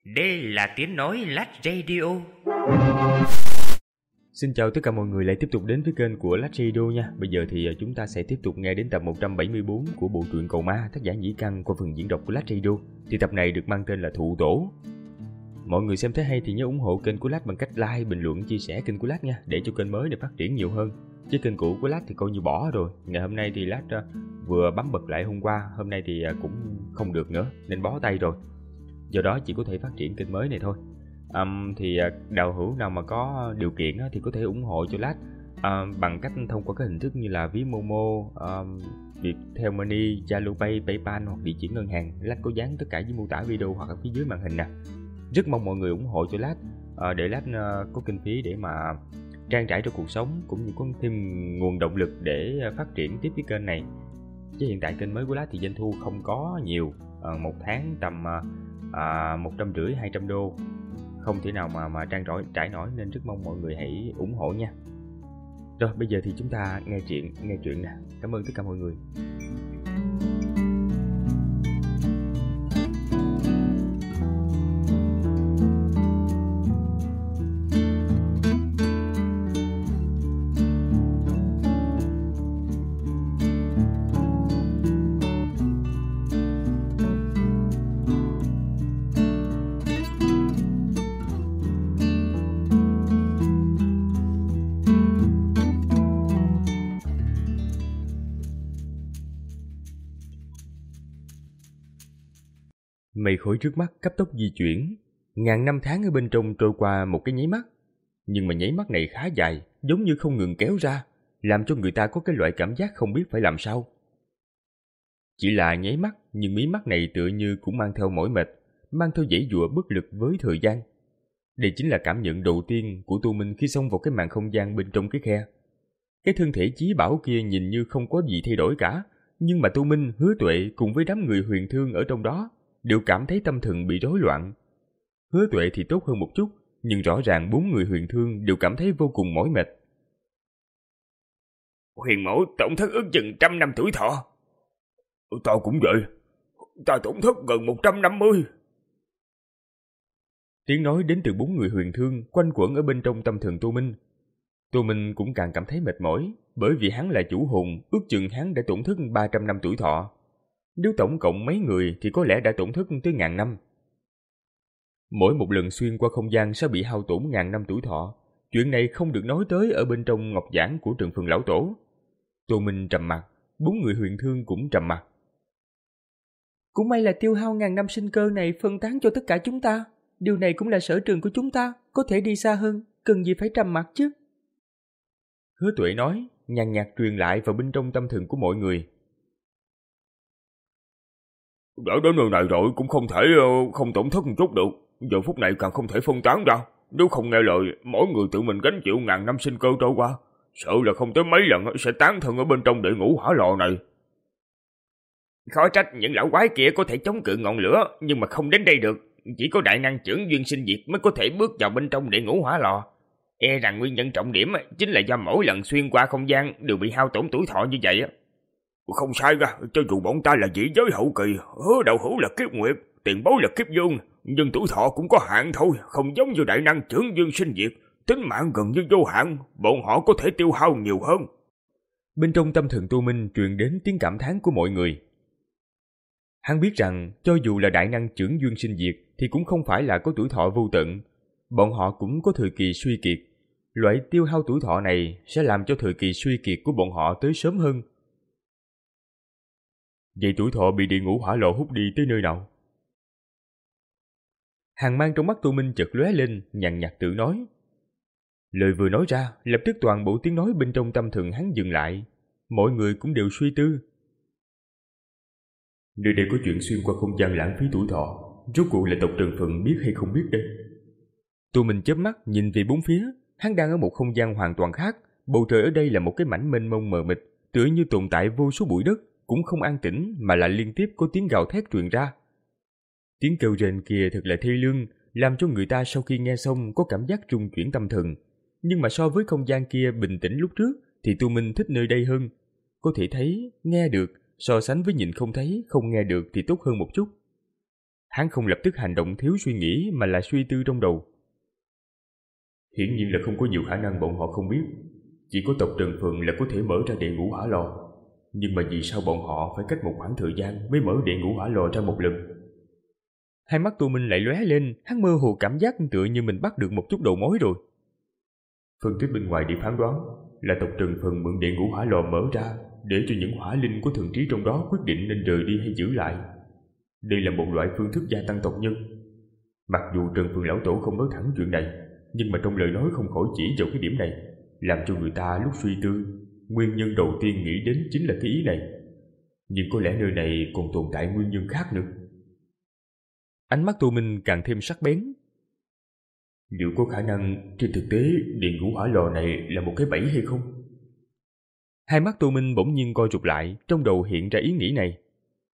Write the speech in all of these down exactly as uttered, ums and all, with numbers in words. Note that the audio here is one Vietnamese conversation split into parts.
Đây là tiếng nói Lách Radio. Xin chào tất cả mọi người lại tiếp tục đến với kênh của Lách Radio nha. Bây giờ thì chúng ta sẽ tiếp tục nghe đến tập một trăm bảy mươi tư của bộ truyện Cầu Ma tác giả Nhĩ Căn qua phần diễn đọc của Lách Radio. Thì tập này được mang tên là Thụ Tổ. Mọi người xem thấy hay thì nhớ ủng hộ kênh của Lách bằng cách like, bình luận, chia sẻ kênh của Lách nha, để cho kênh mới này phát triển nhiều hơn. Chứ kênh cũ của Lách thì coi như bỏ rồi. Ngày hôm nay thì Lách uh, vừa bấm bật lại hôm qua, hôm nay thì uh, cũng không được nữa nên bó tay rồi. Do đó chỉ có thể phát triển kênh mới này thôi. Um, thì uh, đạo hữu nào mà có điều kiện uh, thì có thể ủng hộ cho Lách uh, bằng cách thông qua các hình thức như là ví Momo, um, Viettel Money, Zalo Pay, PayPal hoặc địa chỉ ngân hàng. Lách có dán tất cả dưới mô tả video hoặc ở phía dưới màn hình nè. Rất mong mọi người ủng hộ cho Lách uh, để Lách uh, có kinh phí để mà trang trải cho cuộc sống, cũng như có thêm nguồn động lực để uh, phát triển tiếp cái kênh này. Chứ hiện tại kênh mới của Lách thì doanh thu không có nhiều, uh, một tháng tầm uh, uh, một trăm rưỡi hai trăm đô, không thể nào mà mà trang trải trải nổi, nên rất mong mọi người hãy ủng hộ nha. Rồi bây giờ thì chúng ta nghe chuyện nghe chuyện nè. Cảm ơn tất cả mọi người. Mây khói trước mắt cấp tốc di chuyển, ngàn năm tháng ở bên trong trôi qua một cái nháy mắt. Nhưng mà nháy mắt này khá dài, giống như không ngừng kéo ra, làm cho người ta có cái loại cảm giác không biết phải làm sao. Chỉ là nháy mắt, nhưng mí mắt này tựa như cũng mang theo mỏi mệt, mang theo dãy dụa bất lực với thời gian. Đây chính là cảm nhận đầu tiên của Tu Minh khi xông vào cái màn không gian bên trong cái khe. Cái thân thể chí bảo kia nhìn như không có gì thay đổi cả, nhưng mà Tu Minh, Hứa Tuệ cùng với đám người huyền thương ở trong đó đều cảm thấy tâm thần bị rối loạn. Hứa Tuệ thì tốt hơn một chút, nhưng rõ ràng bốn người huyền thương đều cảm thấy vô cùng mỏi mệt. Huyền mẫu tổn thất ước chừng trăm năm tuổi thọ. Tao cũng vậy, ta tổn thất gần một trăm năm mươi. Tiếng nói đến từ bốn người huyền thương quanh quẩn ở bên trong tâm thần Tô Minh. Tô Minh cũng càng cảm thấy mệt mỏi, bởi vì hắn là chủ hồn, ước chừng hắn đã tổn thất ba trăm năm tuổi thọ. Nếu tổng cộng mấy người thì có lẽ đã tổn thất tới ngàn năm. Mỗi một lần xuyên qua không gian sẽ bị hao tổn ngàn năm tuổi thọ. Chuyện này không được nói tới ở bên trong ngọc giảng của Trần Phường Lão Tổ. Tô Minh trầm mặt, bốn người huyền thương cũng trầm mặt. Cũng may là tiêu hao ngàn năm sinh cơ này phân tán cho tất cả chúng ta. Điều này cũng là sở trường của chúng ta, có thể đi xa hơn, cần gì phải trầm mặc chứ. Hứa Tuệ nói, nhàn nhạt truyền lại vào bên trong tâm thần của mọi người. Đã đến nơi này rồi cũng không thể không tổn thất một chút được. Giờ phút này càng không thể phân tán ra. Nếu không nghe lời, mỗi người tự mình gánh chịu ngàn năm sinh cơ trôi qua, sợ là không tới mấy lần sẽ tán thân ở bên trong địa ngũ hỏa lò này. Khó trách những lão quái kia có thể chống cự ngọn lửa, nhưng mà không đến đây được. Chỉ có đại năng chưởng duyên sinh diệt mới có thể bước vào bên trong địa ngũ hỏa lò. E rằng nguyên nhân trọng điểm chính là do mỗi lần xuyên qua không gian đều bị hao tổn tuổi thọ như vậy. Không sai ra, cho dù bọn ta là dị giới hậu kỳ, Hứa đạo hữu là kiếp nguyệt, tiền bối là kiếp dương, nhưng tuổi thọ cũng có hạn thôi, không giống như đại năng chưởng dương sinh diệt, tính mạng gần như vô hạn, bọn họ có thể tiêu hao nhiều hơn. Bên trong tâm thần Tô Minh truyền đến tiếng cảm thán của mọi người. Hắn biết rằng cho dù là đại năng chưởng dương sinh diệt thì cũng không phải là có tuổi thọ vô tận, bọn họ cũng có thời kỳ suy kiệt. Loại tiêu hao tuổi thọ này sẽ làm cho thời kỳ suy kiệt của bọn họ tới sớm hơn. Vậy tuổi thọ bị địa ngũ hỏa lò hút đi tới nơi nào? Hàng mang trong mắt Tô Minh chợt lóe lên, nhàn nhạt tự nói. Lời vừa nói ra, lập tức toàn bộ tiếng nói bên trong tâm thần hắn dừng lại. Mọi người cũng đều suy tư. Nơi đây có chuyện xuyên qua không gian lãng phí tuổi thọ, rốt cuộc là tộc Trần Phận biết hay không biết đây? Tô Minh chớp mắt nhìn về bốn phía, hắn đang ở một không gian hoàn toàn khác. Bầu trời ở đây là một cái mảnh mênh mông mờ mịt, tựa như tồn tại vô số bụi đất, cũng không an tĩnh mà là liên tiếp có tiếng gào thét truyền ra. Tiếng kêu rền kia thật là thê lương, làm cho người ta sau khi nghe xong có cảm giác rung chuyển tâm thần. Nhưng mà so với không gian kia bình tĩnh lúc trước thì Tô Minh thích nơi đây hơn. Có thể thấy, nghe được, so sánh với nhìn không thấy, không nghe được thì tốt hơn một chút. Hắn không lập tức hành động thiếu suy nghĩ mà là suy tư trong đầu. Hiển nhiên là không có nhiều khả năng bọn họ không biết. Chỉ có tộc Trần Phường là có thể mở ra địa ngũ hỏa lò. Nhưng mà vì sao bọn họ phải cách một khoảng thời gian mới mở địa ngũ hỏa lò ra một lần? Hai mắt Tô Minh lại lóe lên, hắn mơ hồ cảm giác tựa như mình bắt được một chút đầu mối rồi. Phân tích bên ngoài để phán đoán là tộc Trần Phường mượn địa ngũ hỏa lò mở ra để cho những hỏa linh của thần trí trong đó quyết định nên rời đi hay giữ lại. Đây là một loại phương thức gia tăng tộc nhân. Mặc dù Trần Phường lão tổ không nói thẳng chuyện này, nhưng mà trong lời nói không khỏi chỉ vào cái điểm này, làm cho người ta lúc suy tư, nguyên nhân đầu tiên nghĩ đến chính là cái ý này. Nhưng có lẽ nơi này còn tồn tại nguyên nhân khác nữa. Ánh mắt Tô Minh càng thêm sắc bén. Liệu có khả năng trên thực tế điện ngũ hỏa lò này là một cái bẫy hay không? Hai mắt Tô Minh bỗng nhiên co rụt lại, trong đầu hiện ra ý nghĩ này.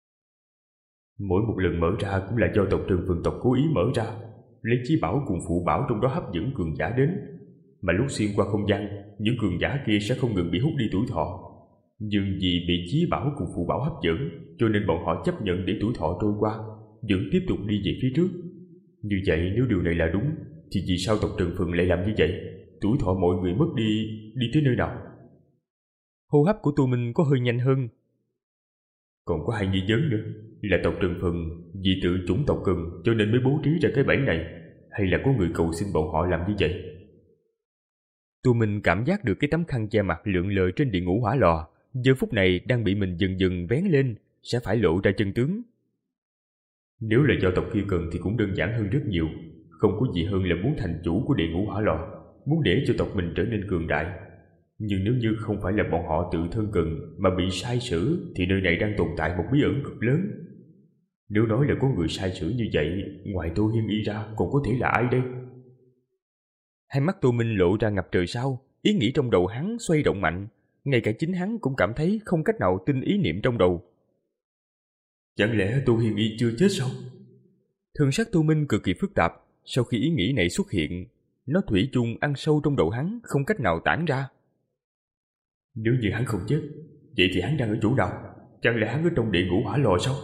Mỗi một lần mở ra cũng là do tộc Trần Phường tộc cố ý mở ra, lấy chí bảo cùng phụ bảo trong đó hấp dẫn cường giả đến. Mà lúc xuyên qua không gian, những cường giả kia sẽ không ngừng bị hút đi tuổi thọ. Nhưng vì bị chí bảo cùng phụ bảo hấp dẫn, cho nên bọn họ chấp nhận để tuổi thọ trôi qua, vẫn tiếp tục đi về phía trước. Như vậy nếu điều này là đúng, thì vì sao tộc Trần Phường lại làm như vậy? Tuổi thọ mọi người mất đi, đi tới nơi nào? Hô hấp của Tô Minh có hơi nhanh hơn. Còn có hai nghi vấn nữa, là tộc Trần Phường vì tự chủng tộc cần cho nên mới bố trí ra cái bẫy này, hay là có người cầu xin bọn họ làm như vậy? Tô Minh cảm giác được cái tấm khăn che mặt lượn lờ trên địa ngũ hỏa lò, giờ phút này đang bị mình dần dần vén lên, sẽ phải lộ ra chân tướng. Nếu là do tộc kia cần thì cũng đơn giản hơn rất nhiều, không có gì hơn là muốn thành chủ của địa ngũ hỏa lò, muốn để cho tộc mình trở nên cường đại. Nhưng nếu như không phải là bọn họ tự thân cần mà bị sai sử, thì nơi này đang tồn tại một bí ẩn cực lớn. Nếu nói là có người sai sử như vậy, ngoài Tô Hiên Y ra còn có thể là ai đây? Hai mắt Tô Minh lộ ra ngập trời sao, ý nghĩ trong đầu hắn xoay động mạnh, ngay cả chính hắn cũng cảm thấy không cách nào tin ý niệm trong đầu. Chẳng lẽ Tô Hiên Y chưa chết sao? Thần sắc Tô Minh cực kỳ phức tạp, sau khi ý nghĩ này xuất hiện, nó thủy chung ăn sâu trong đầu hắn, không cách nào tản ra. Nếu như hắn không chết, vậy thì hắn đang ở chỗ nào? Chẳng lẽ hắn ở trong địa ngũ hỏa lò sao?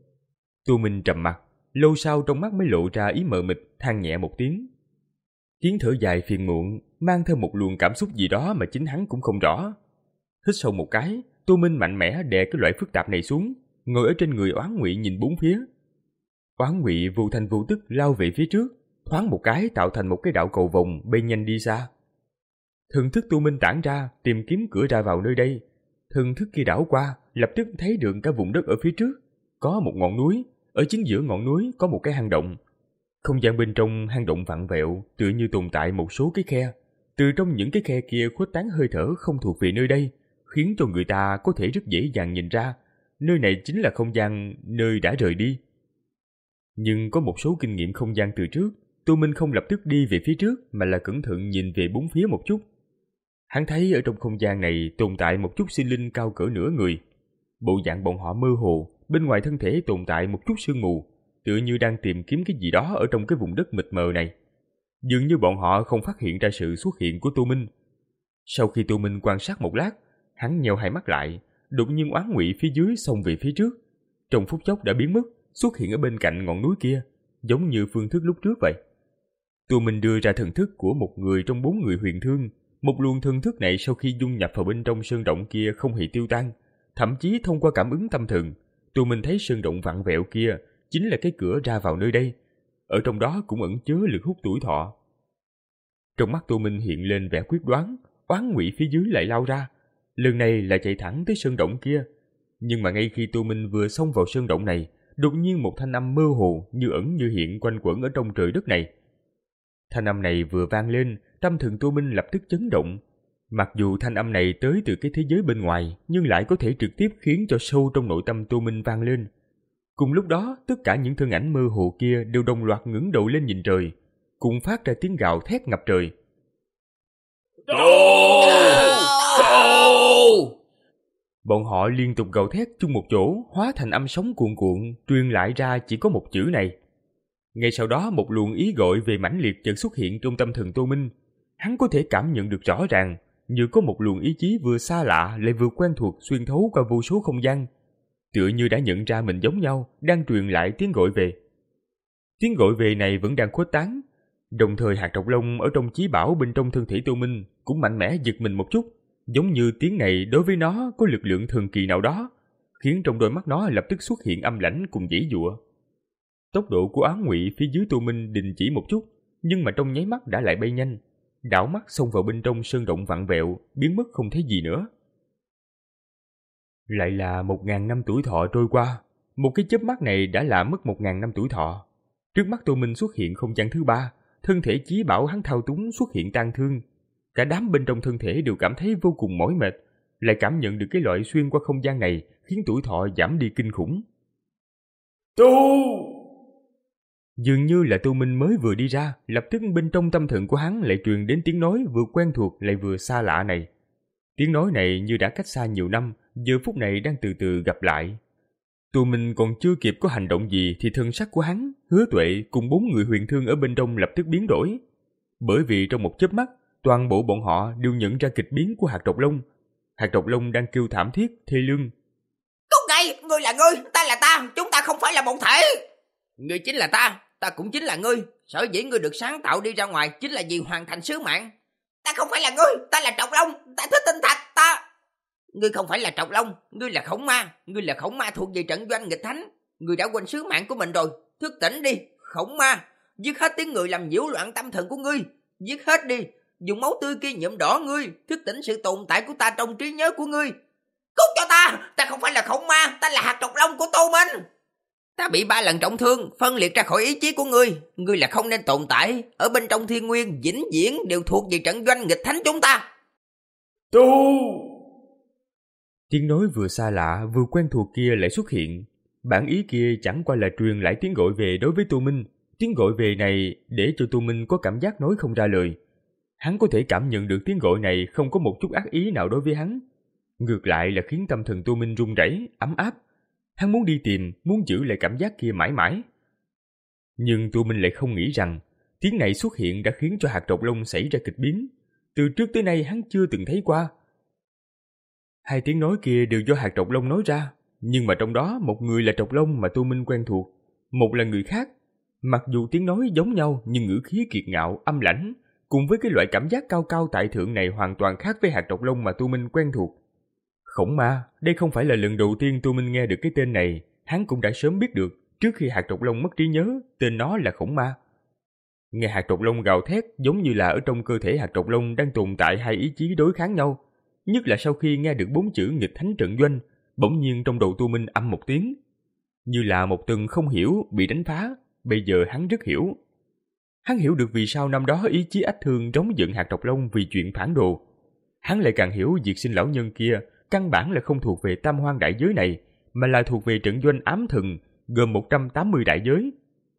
Tô Minh trầm mặt, lâu sau trong mắt mới lộ ra ý mờ mịt, than nhẹ một tiếng. Tiếng thở dài phiền muộn, mang theo một luồng cảm xúc gì đó mà chính hắn cũng không rõ. Hít sâu một cái, Tô Minh mạnh mẽ đè cái loại phức tạp này xuống, ngồi ở trên người Oán Ngụy nhìn bốn phía. Oán Ngụy vô thanh vô tức lao về phía trước, thoáng một cái tạo thành một cái đạo cầu vồng bay nhanh đi xa. Thần thức Tô Minh tản ra, tìm kiếm cửa ra vào nơi đây. Thần thức kia đảo qua, lập tức thấy được cả vùng đất ở phía trước. Có một ngọn núi, ở chính giữa ngọn núi có một cái hang động. Không gian bên trong hang động vặn vẹo, tựa như tồn tại một số cái khe. Từ trong những cái khe kia khuếch tán hơi thở không thuộc về nơi đây, khiến cho người ta có thể rất dễ dàng nhìn ra, nơi này chính là không gian nơi đã rời đi. Nhưng có một số kinh nghiệm không gian từ trước, Tô Minh không lập tức đi về phía trước mà là cẩn thận nhìn về bốn phía một chút. Hắn thấy ở trong không gian này tồn tại một chút sinh linh cao cỡ nửa người. Bộ dạng bọn họ mơ hồ, bên ngoài thân thể tồn tại một chút sương mù, tựa như đang tìm kiếm cái gì đó ở trong cái vùng đất mịt mờ này. Dường như bọn họ không phát hiện ra sự xuất hiện của Tô Minh. Sau khi Tô Minh quan sát một lát, hắn nheo hai mắt lại, đột nhiên Oán Ngụy phía dưới xông về phía trước. Trong phút chốc đã biến mất, xuất hiện ở bên cạnh ngọn núi kia, giống như phương thức lúc trước vậy. Tô Minh đưa ra thần thức của một người trong bốn người huyền thương. Một luồng thần thức này sau khi dung nhập vào bên trong sơn động kia không hề tiêu tan, thậm chí thông qua cảm ứng tâm thần, Tô Minh thấy sơn động vặn vẹo kia chính là cái cửa ra vào nơi đây. Ở trong đó cũng ẩn chứa lực hút tuổi thọ. Trong mắt Tô Minh hiện lên vẻ quyết đoán, Oán Ngụy phía dưới lại lao ra, lần này là chạy thẳng tới sơn động kia. Nhưng mà ngay khi Tô Minh vừa xông vào sơn động này, đột nhiên một thanh âm mơ hồ như ẩn như hiện quanh quẩn ở trong trời đất này. Thanh âm này vừa vang lên, tâm thần Tô Minh lập tức chấn động. Mặc dù thanh âm này tới từ cái thế giới bên ngoài, nhưng lại có thể trực tiếp khiến cho sâu trong nội tâm Tô Minh vang lên. Cùng lúc đó, tất cả những thân ảnh mơ hồ kia đều đồng loạt ngẩng đầu lên nhìn trời, cùng phát ra tiếng gào thét ngập trời. Tô! Tô! Bọn họ liên tục gào thét chung một chỗ, hóa thành âm sóng cuồn cuộn, truyền lại ra chỉ có một chữ này. Ngay sau đó một luồng ý gọi về mãnh liệt chợt xuất hiện trong tâm thần Tô Minh. Hắn có thể cảm nhận được rõ ràng, như có một luồng ý chí vừa xa lạ lại vừa quen thuộc xuyên thấu qua vô số không gian, tựa như đã nhận ra mình giống nhau, đang truyền lại tiếng gọi về. Tiếng gọi về này vẫn đang khuếch tán. Đồng thời hạt độc long ở trong chí bảo bên trong thân thể Tô Minh cũng mạnh mẽ giật mình một chút, giống như tiếng này đối với nó có lực lượng thần kỳ nào đó, khiến trong đôi mắt nó lập tức xuất hiện âm lãnh cùng giãy giụa. Tốc độ của ám ngụy phía dưới Tô Minh đình chỉ một chút, nhưng mà trong nháy mắt đã lại bay nhanh, đảo mắt xông vào bên trong sơn động vặn vẹo, biến mất không thấy gì nữa. Lại là một ngàn năm tuổi thọ trôi qua, một cái chớp mắt này đã là mất một ngàn năm tuổi thọ. Trước mắt Tô Minh xuất hiện không gian thứ ba, thân thể chí bảo hắn thao túng xuất hiện tan thương. Cả đám bên trong thân thể đều cảm thấy vô cùng mỏi mệt, lại cảm nhận được cái loại xuyên qua không gian này khiến tuổi thọ giảm đi kinh khủng. Tu! Dường như là Tô Minh mới vừa đi ra, lập tức bên trong tâm thần của hắn lại truyền đến tiếng nói vừa quen thuộc lại vừa xa lạ này. Tiếng nói này như đã cách xa nhiều năm, giờ phút này đang từ từ gặp lại. Tô Minh còn chưa kịp có hành động gì thì thân sắc của hắn, Hứa Tuệ cùng bốn người huyền thương ở bên trong lập tức biến đổi. Bởi vì trong một chớp mắt, toàn bộ bọn họ đều nhận ra kịch biến của hạt độc long. Hạt độc long đang kêu thảm thiết, thê lương. Cút ngay, ngươi là ngươi, ta là ta, chúng ta không phải là một thể. Ngươi chính là ta, ta cũng chính là ngươi. Sở dĩ ngươi được sáng tạo đi ra ngoài chính là vì hoàn thành sứ mạng. Ta không phải là ngươi, ta là Trọc Long, ta thích tinh thạch, ta... Ngươi không phải là Trọc Long, ngươi là Khổng Ma, ngươi là Khổng Ma thuộc về trận doanh nghịch thánh. Ngươi đã quên sứ mạng của mình rồi, thức tỉnh đi, Khổng Ma, giết hết tiếng người làm nhiễu loạn tâm thần của ngươi, giết hết đi, dùng máu tươi kia nhuộm đỏ ngươi, thức tỉnh sự tồn tại của ta trong trí nhớ của ngươi. Cút cho ta, ta không phải là Khổng Ma, ta là hạt Trọc Long của Tô Minh. Ta bị ba lần trọng thương, phân liệt ra khỏi ý chí của ngươi, ngươi là không nên tồn tại, ở bên trong thiên nguyên vĩnh viễn đều thuộc về trận doanh nghịch thánh chúng ta. Tu! Tiếng nói vừa xa lạ vừa quen thuộc kia lại xuất hiện. Bản ý kia chẳng qua là truyền lại tiếng gọi về đối với Tô Minh. Tiếng gọi về này để cho Tô Minh có cảm giác nói không ra lời. Hắn có thể cảm nhận được tiếng gọi này không có một chút ác ý nào đối với hắn. Ngược lại là khiến tâm thần Tô Minh run rẩy, ấm áp. Hắn muốn đi tìm, muốn giữ lại cảm giác kia mãi mãi. Nhưng Tô Minh lại không nghĩ rằng tiếng này xuất hiện đã khiến cho hạt độc long xảy ra kịch biến. Từ trước tới nay hắn chưa từng thấy qua. Hai tiếng nói kia đều do hạt độc long nói ra, nhưng mà trong đó một người là độc long mà Tô Minh quen thuộc, một là người khác. Mặc dù tiếng nói giống nhau nhưng ngữ khí kiệt ngạo, âm lãnh, cùng với cái loại cảm giác cao cao tại thượng này hoàn toàn khác với hạt độc long mà Tô Minh quen thuộc. Khổng Ma, đây không phải là lần đầu tiên Tô Minh nghe được cái tên này, hắn cũng đã sớm biết được, trước khi hạt độc long mất trí nhớ, tên nó là Khổng Ma. Nghe hạt độc long gào thét giống như là ở trong cơ thể hạt độc long đang tồn tại hai ý chí đối kháng nhau. Nhất là sau khi nghe được bốn chữ nghịch thánh trận doanh, bỗng nhiên trong đầu Tô Minh âm một tiếng. Như là một tầng không hiểu bị đánh phá, bây giờ hắn rất hiểu. Hắn hiểu được vì sao năm đó ý chí ách thương trống giận hạt độc long vì chuyện phản đồ. Hắn lại càng hiểu diệt sinh lão nhân kia căn bản là không thuộc về tam hoang đại giới này, mà là thuộc về trận doanh ám thần, gồm một trăm tám mươi đại giới.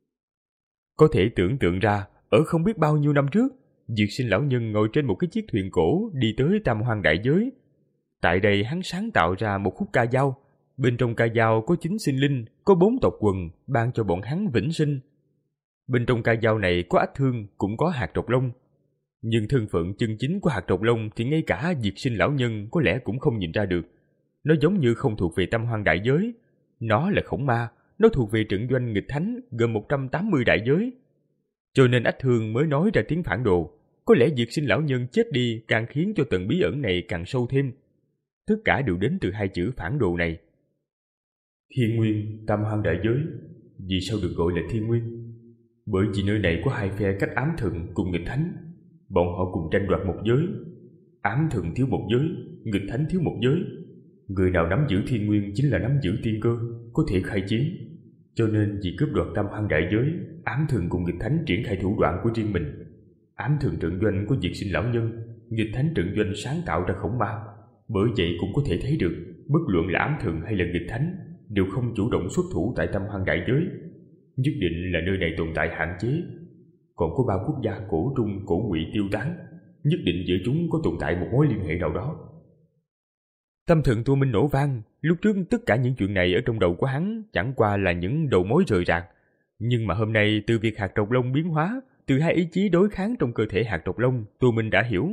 Có thể tưởng tượng ra, ở không biết bao nhiêu năm trước, diệt sinh lão nhân ngồi trên một cái chiếc thuyền cổ đi tới tam hoang đại giới. Tại đây hắn sáng tạo ra một khúc ca dao. Bên trong ca dao có chín sinh linh, có bốn tộc quần, ban cho bọn hắn vĩnh sinh. Bên trong ca dao này có ách thương, cũng có hạt độc long. Nhưng thân phận chân chính của hạt độc long thì ngay cả diệt sinh lão nhân có lẽ cũng không nhìn ra được. Nó giống như không thuộc về tam hoang đại giới. Nó là Khổng Ma, nó thuộc về trận doanh nghịch thánh gồm một trăm tám mươi đại giới. Cho nên ách thương mới nói ra tiếng phản đồ. Có lẽ diệt sinh lão nhân chết đi càng khiến cho tầng bí ẩn này càng sâu thêm. Tất cả đều đến từ hai chữ phản đồ này. Thiên nguyên, tam hoang đại giới, vì sao được gọi là thiên nguyên? Bởi vì nơi này có hai phe cách ám thần cùng nghịch thánh. Bọn họ cùng tranh đoạt một giới. Ám thần thiếu một giới, nghịch thánh thiếu một giới. Người nào nắm giữ thiên nguyên chính là nắm giữ tiên cơ, có thể khai chiến. Cho nên vì cướp đoạt tam hoang đại giới, ám thần cùng nghịch thánh triển khai thủ đoạn của riêng mình. Ám thần trận doanh có diệt sinh lão nhân, nghịch thánh trận doanh sáng tạo ra Khổng Ma. Bởi vậy cũng có thể thấy được, bất luận là ám thần hay là nghịch thánh đều không chủ động xuất thủ tại tam hoang đại giới. Nhất định là nơi này tồn tại hạn chế. Còn có ba quốc gia cổ trung cổ ngụy tiêu tán, nhất định giữa chúng có tồn tại một mối liên hệ nào đó. Tâm thần Tô Minh nổ vang. Lúc trước tất cả những chuyện này ở trong đầu của hắn chẳng qua là những đầu mối rời rạc. Nhưng mà hôm nay từ việc hạt độc long biến hóa, từ hai ý chí đối kháng trong cơ thể hạt độc long, Tô Minh đã hiểu.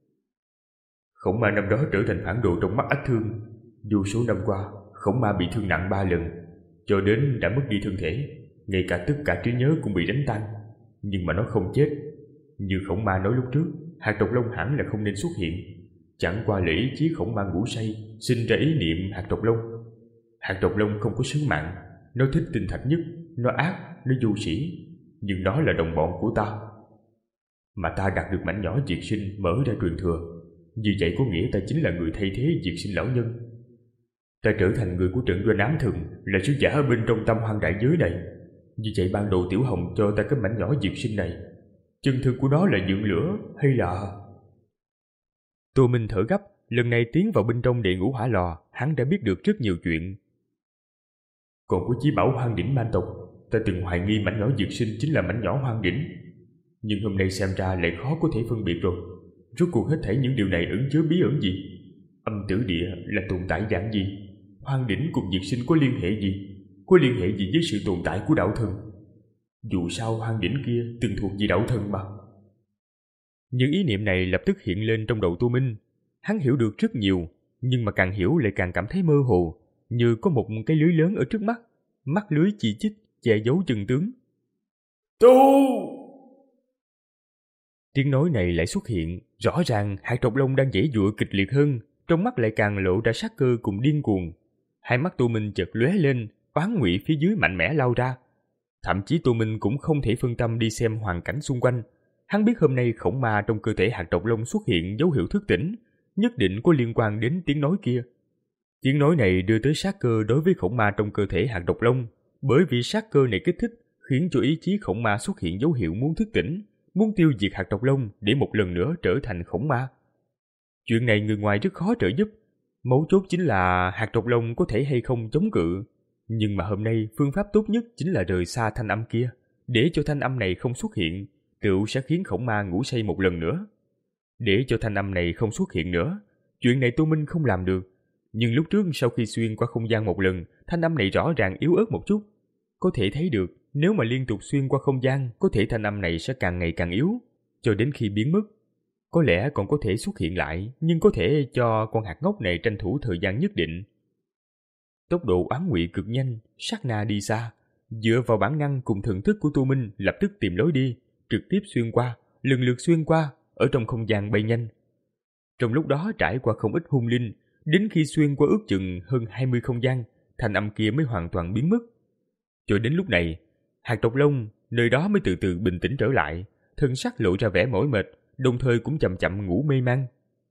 Khổng Ma năm đó trở thành phản đồ trong mắt ách thương. Vô số năm qua, Khổng Ma bị thương nặng ba lần, cho đến đã mất đi thân thể. ngay cả tất cả trí nhớ cũng bị đánh tan. Nhưng mà nó không chết. Như Khổng Ma nói lúc trước, hạt độc long hẳn là không nên xuất hiện. Chẳng qua là ý chí Khổng Ma ngủ say sinh ra ý niệm hạt độc long. Hạt độc long không có sứ mạng, nó thích tinh thạch nhất, nó ác, nó vô sĩ, nhưng nó là đồng bọn của ta. Mà ta đạt được mảnh nhỏ diệt sinh mở ra truyền thừa, như vậy có nghĩa ta chính là người thay thế diệt sinh lão nhân. Ta trở thành người của trận doanh ám thần, là sứ giả ở bên trong tam hoang đại giới này. Như vậy ban đầu Tiểu Hồng cho ta cái mảnh nhỏ diệt sinh này, chân thân của nó là dưỡng lửa hay là... Tô Minh thở gấp, lần này tiến vào bên trong địa ngũ hỏa lò, hắn đã biết được rất nhiều chuyện. Còn có chí bảo hoang đỉnh man tộc, ta từng hoài nghi mảnh nhỏ diệt sinh chính là mảnh nhỏ hoang đỉnh, nhưng hôm nay xem ra lại khó có thể phân biệt rồi. Rốt cuộc hết thảy những điều này ẩn chứa bí ẩn gì? Âm tử địa là tồn tại dạng gì? Hoang đỉnh cùng diệt sinh có liên hệ gì? Có liên hệ gì với sự tồn tại của đạo thần? Dù sao hoang đỉnh kia từng thuộc về đạo thần mà. Những ý niệm này lập tức hiện lên trong đầu Tô Minh. Hắn hiểu được rất nhiều, nhưng mà càng hiểu lại càng cảm thấy mơ hồ, như có một cái lưới lớn ở trước mắt, mắt lưới chỉ chích che giấu chân tướng. Tu! Tiếng nói này lại xuất hiện, rõ ràng hạt độc long đang giãy giụa kịch liệt hơn, trong mắt lại càng lộ ra sát cơ cùng điên cuồng. Hai mắt Tô Minh chợt lóe lên, oán ngụy phía dưới mạnh mẽ lao ra. Thậm chí Tô Minh cũng không thể phân tâm đi xem hoàn cảnh xung quanh. Hắn biết hôm nay khổng ma trong cơ thể hạt độc long xuất hiện dấu hiệu thức tỉnh, nhất định có liên quan đến tiếng nói kia. Tiếng nói này đưa tới sát cơ đối với khổng ma trong cơ thể hạt độc long, bởi vì sát cơ này kích thích khiến cho ý chí khổng ma xuất hiện dấu hiệu muốn thức tỉnh, muốn tiêu diệt hạt độc long để một lần nữa trở thành khổng ma. Chuyện này người ngoài rất khó trợ giúp, mấu chốt chính là hạt độc long có thể hay không chống cự. Nhưng mà hôm nay phương pháp tốt nhất chính là rời xa thanh âm kia, để cho thanh âm này không xuất hiện, tựu sẽ khiến khổng ma ngủ say một lần nữa. Để cho thanh âm này không xuất hiện nữa, chuyện này Tô Minh không làm được. Nhưng lúc trước sau khi xuyên qua không gian một lần, thanh âm này rõ ràng yếu ớt một chút. Có thể thấy được, nếu mà liên tục xuyên qua không gian, có thể thanh âm này sẽ càng ngày càng yếu, cho đến khi biến mất. Có lẽ còn có thể xuất hiện lại, nhưng có thể cho con hạt ngốc này tranh thủ thời gian nhất định. Tốc độ oán ngụy cực nhanh, sát na đi xa, dựa vào bản năng cùng thần thức của Tô Minh lập tức tìm lối đi, trực tiếp xuyên qua, lần lượt xuyên qua, ở trong không gian bay nhanh. Trong lúc đó trải qua không ít hung linh, đến khi xuyên qua ước chừng hơn hai mươi không gian, thanh âm kia mới hoàn toàn biến mất. Cho đến lúc này, hạt độc long nơi đó mới từ từ bình tĩnh trở lại, thân sắc lộ ra vẻ mỏi mệt, đồng thời cũng chậm chậm ngủ mê man.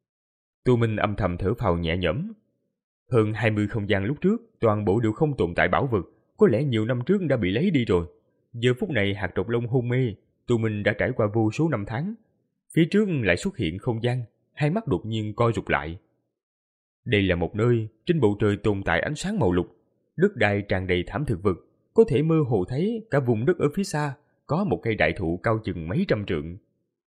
Tô Minh âm thầm thở phào nhẹ nhõm. Hơn hai mươi không gian lúc trước, toàn bộ đều không tồn tại bảo vật, có lẽ nhiều năm trước đã bị lấy đi rồi. Giờ phút này hạt độc long hôn mê, Tô Minh đã trải qua vô số năm tháng. Phía trước lại xuất hiện không gian, hai mắt đột nhiên co rụt lại. Đây là một nơi, trên bầu trời tồn tại ánh sáng màu lục, đất đai tràn đầy thảm thực vật, có thể mơ hồ thấy cả vùng đất ở phía xa, có một cây đại thụ cao chừng mấy trăm trượng.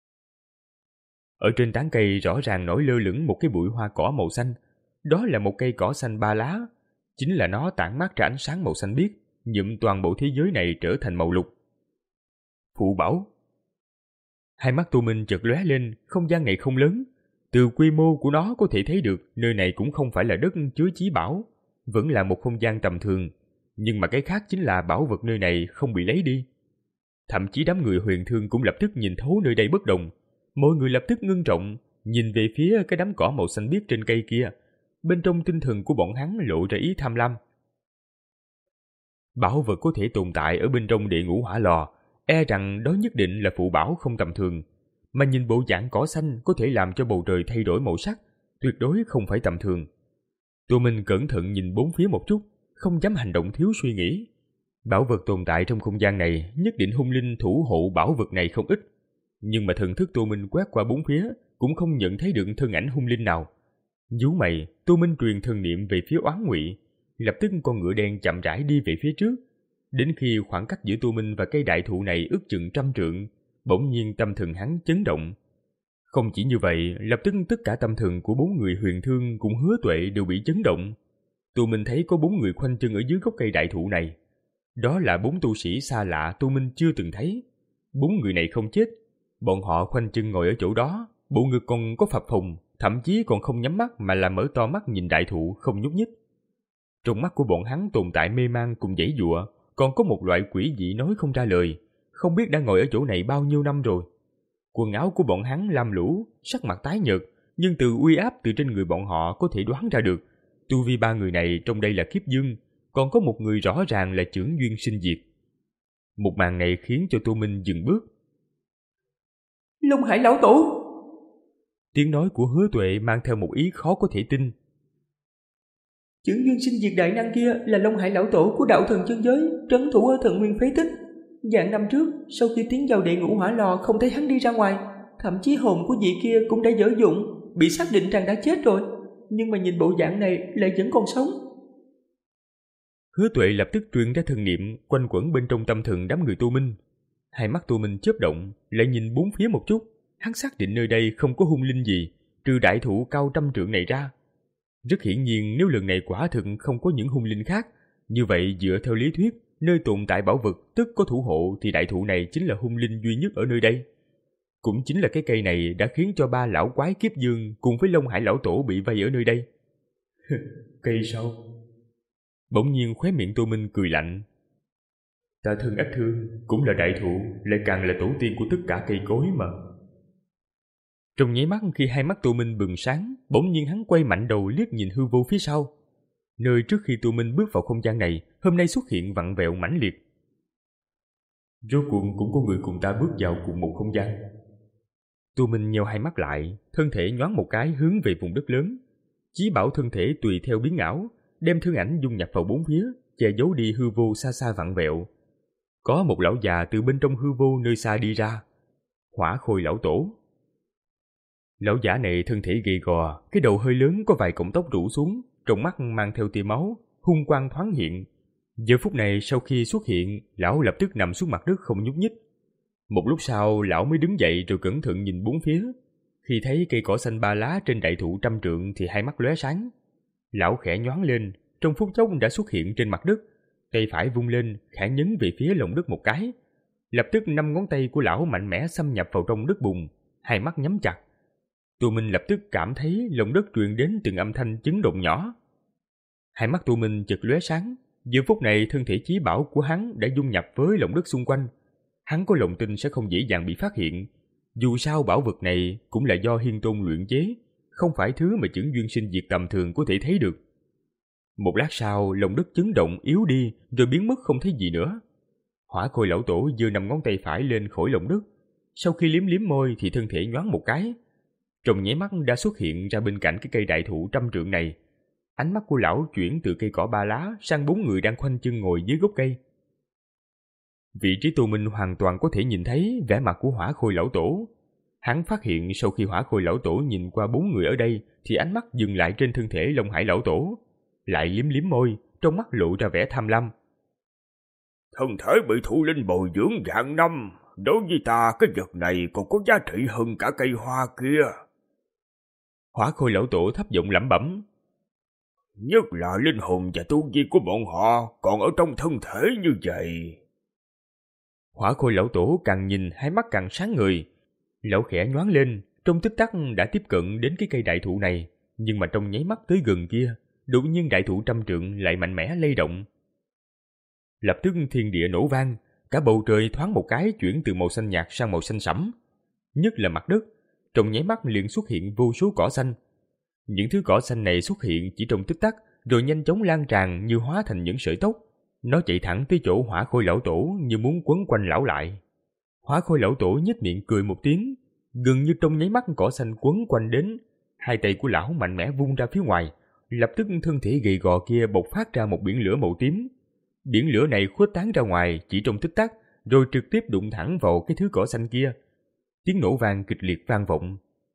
Ở trên tán cây rõ ràng nổi lơ lửng một cái bụi hoa cỏ màu xanh, đó là một cây cỏ xanh ba lá, chính là nó tản mát ra ánh sáng màu xanh biếc, nhuộm toàn bộ thế giới này trở thành màu lục. Phụ bảo. Hai mắt Tô Minh chợt lóe lên, không gian này không lớn, từ quy mô của nó có thể thấy được nơi này cũng không phải là đất chứa chí bảo, vẫn là một không gian tầm thường, nhưng mà cái khác chính là bảo vật nơi này không bị lấy đi. Thậm chí đám người huyền thương cũng lập tức nhìn thấu nơi đây bất đồng, mọi người lập tức ngưng trọng, nhìn về phía cái đám cỏ màu xanh biếc trên cây kia, bên trong tinh thần của bọn hắn lộ ra ý tham lam. Bảo vật có thể tồn tại ở bên trong địa ngũ hỏa lò, e rằng đó nhất định là phụ bảo không tầm thường, mà nhìn bộ dạng cỏ xanh có thể làm cho bầu trời thay đổi màu sắc, tuyệt đối không phải tầm thường. Tô Minh cẩn thận nhìn bốn phía một chút, không dám hành động thiếu suy nghĩ. Bảo vật tồn tại trong không gian này, nhất định hung linh thủ hộ bảo vật này không ít, nhưng mà thần thức Tô Minh quét qua bốn phía cũng không nhận thấy được thân ảnh hung linh nào. Nhíu mày, Tô Minh truyền thần niệm về phía oán ngụy, lập tức con ngựa đen chậm rãi đi về phía trước, đến khi khoảng cách giữa Tô Minh và cây đại thụ này ước chừng trăm trượng, bỗng nhiên tâm thần hắn chấn động. Không chỉ như vậy, lập tức tất cả tâm thần của bốn người huyền thương cùng Hứa Tuệ đều bị chấn động. Tô Minh thấy có bốn người khoanh chân ở dưới gốc cây đại thụ này. Đó là bốn tu sĩ xa lạ Tô Minh chưa từng thấy. Bốn người này không chết, bọn họ khoanh chân ngồi ở chỗ đó, bộ ngực còn có phập phồng, thậm chí còn không nhắm mắt mà là mở to mắt nhìn đại thụ không nhúc nhích. Trong mắt của bọn hắn tồn tại mê man cùng giãy giụa, còn có một loại quỷ dị nói không ra lời, không biết đã ngồi ở chỗ này bao nhiêu năm rồi. Quần áo của bọn hắn lam lũ, sắc mặt tái nhợt, nhưng từ uy áp từ trên người bọn họ có thể đoán ra được, tu vi ba người này trong đây là kiếp dương, còn có một người rõ ràng là chưởng duyên sinh diệt. Một màn này khiến cho Tô Minh dừng bước. Long Hải lão tổ! Tiếng nói của Hứa Tuệ mang theo một ý khó có thể tin. Chưởng duyên sinh diệt đại năng kia là Long Hải lão tổ của đạo thần chân giới, trấn thủ ở Thần Nguyên phế tích. Vạn năm trước, sau khi tiến vào đệ ngũ hỏa lò không thấy hắn đi ra ngoài, thậm chí hồn của vị kia cũng đã dở dụng, bị xác định rằng đã chết rồi, nhưng mà nhìn bộ dạng này lại vẫn còn sống. Hứa Tuệ lập tức truyền ra thần niệm quanh quẩn bên trong tâm thần đám người Tô Minh. Hai mắt Tô Minh chớp động, lại nhìn bốn phía một chút, hắn xác định nơi đây không có hung linh gì, trừ đại thụ cao trăm trượng này ra. Rất hiển nhiên nếu lần này quả thực không có những hung linh khác, như vậy dựa theo lý thuyết, nơi tồn tại bảo vật tức có thủ hộ thì đại thụ này chính là hung linh duy nhất ở nơi đây. Cũng chính là cái cây này đã khiến cho ba lão quái kiếp dương cùng với Long Hải lão tổ bị vây ở nơi đây. Cây sao? Bỗng nhiên khóe miệng Tô Minh cười lạnh. Ta thân ách thương cũng là đại thụ, lại càng là tổ tiên của tất cả cây cối mà. Trong nháy mắt khi hai mắt Tô Minh bừng sáng, bỗng nhiên hắn quay mạnh đầu liếc nhìn hư vô phía sau. Nơi trước khi Tô Minh bước vào không gian này, hôm nay xuất hiện vặn vẹo mãnh liệt. Rốt cuộc cũng có người cùng ta bước vào cùng một không gian. Tô Minh nheo hai mắt lại, thân thể nhoáng một cái hướng về vùng đất lớn. Chí bảo thân thể tùy theo biến ảo, đem thương ảnh dung nhập vào bốn phía, che giấu đi hư vô xa xa vặn vẹo. Có một lão già từ bên trong hư vô nơi xa đi ra. Hỏa Khôi lão tổ. Lão giả này thân thể gầy gò, cái đầu hơi lớn có vài cọng tóc rủ xuống, trong mắt mang theo tia máu, hung quang thoáng hiện. Giờ phút này sau khi xuất hiện, lão lập tức nằm xuống mặt đất không nhúc nhích. Một lúc sau, lão mới đứng dậy rồi cẩn thận nhìn bốn phía. Khi thấy cây cỏ xanh ba lá trên đại thụ trăm trượng thì hai mắt lóe sáng. Lão khẽ nhoáng lên, trong phút chốc đã xuất hiện trên mặt đất, tay phải vung lên, khẽ nhấn về phía lòng đất một cái. Lập tức năm ngón tay của lão mạnh mẽ xâm nhập vào trong đất bùn, hai mắt nhắm chặt. Tô Minh lập tức cảm thấy lòng đất truyền đến từng âm thanh chấn động nhỏ. Hai mắt Tô Minh chợt lóe sáng, giờ phút này thân thể chí bảo của hắn đã dung nhập với lòng đất xung quanh. Hắn có lòng tin sẽ không dễ dàng bị phát hiện. Dù sao bảo vật này cũng là do Hiên Tôn luyện chế, không phải thứ mà chưởng duyên sinh diệt tầm thường có thể thấy được. Một lát sau, lòng đất chấn động yếu đi rồi biến mất không thấy gì nữa. Hỏa Khôi lão tổ giơ năm ngón tay phải lên khỏi lòng đất, sau khi liếm liếm môi thì thân thể nhoáng một cái. Trong nháy mắt đã xuất hiện ra bên cạnh cái cây đại thụ trăm trượng này. Ánh mắt của lão chuyển từ cây cỏ ba lá sang bốn người đang khoanh chân ngồi dưới gốc cây. Vị trí Tô Minh hoàn toàn có thể nhìn thấy vẻ mặt của Hỏa Khôi lão tổ. Hắn phát hiện sau khi Hỏa Khôi lão tổ nhìn qua bốn người ở đây thì ánh mắt dừng lại trên thân thể Long Hải lão tổ, lại liếm liếm môi, trong mắt lộ ra vẻ tham lam. Thân thể bị thụ linh bồi dưỡng vạn năm, đối với ta cái vật này còn có giá trị hơn cả cây hoa kia. Hỏa Khôi lão tổ thấp giọng lẩm bẩm. Nhất là linh hồn và tu vi của bọn họ còn ở trong thân thể như vậy. Hỏa Khôi lão tổ càng nhìn hai mắt càng sáng người. Lão khẽ nhoáng lên, trong tích tắc đã tiếp cận đến cái cây đại thụ này, nhưng mà trong nháy mắt tới gần kia, đột nhiên đại thụ trăm trượng lại mạnh mẽ lay động. Lập tức thiên địa nổ vang, cả bầu trời thoáng một cái chuyển từ màu xanh nhạt sang màu xanh sẫm. Nhất là mặt đất, trong nháy mắt liền xuất hiện vô số cỏ xanh. Những thứ cỏ xanh này xuất hiện chỉ trong tích tắc, rồi nhanh chóng lan tràn như hóa thành những sợi tóc. Nó chạy thẳng tới chỗ Hỏa Khôi lão tổ như muốn quấn quanh lão lại. Hỏa Khôi lão tổ nhếch miệng cười một tiếng, gần như trong nháy mắt cỏ xanh quấn quanh đến, hai tay của lão mạnh mẽ vung ra phía ngoài, lập tức thân thể gầy gò kia bộc phát ra một biển lửa màu tím. Biển lửa này khuếch tán ra ngoài chỉ trong tích tắc, rồi trực tiếp đụng thẳng vào cái thứ cỏ xanh kia. Tiếng nổ vang kịch liệt vang vọng.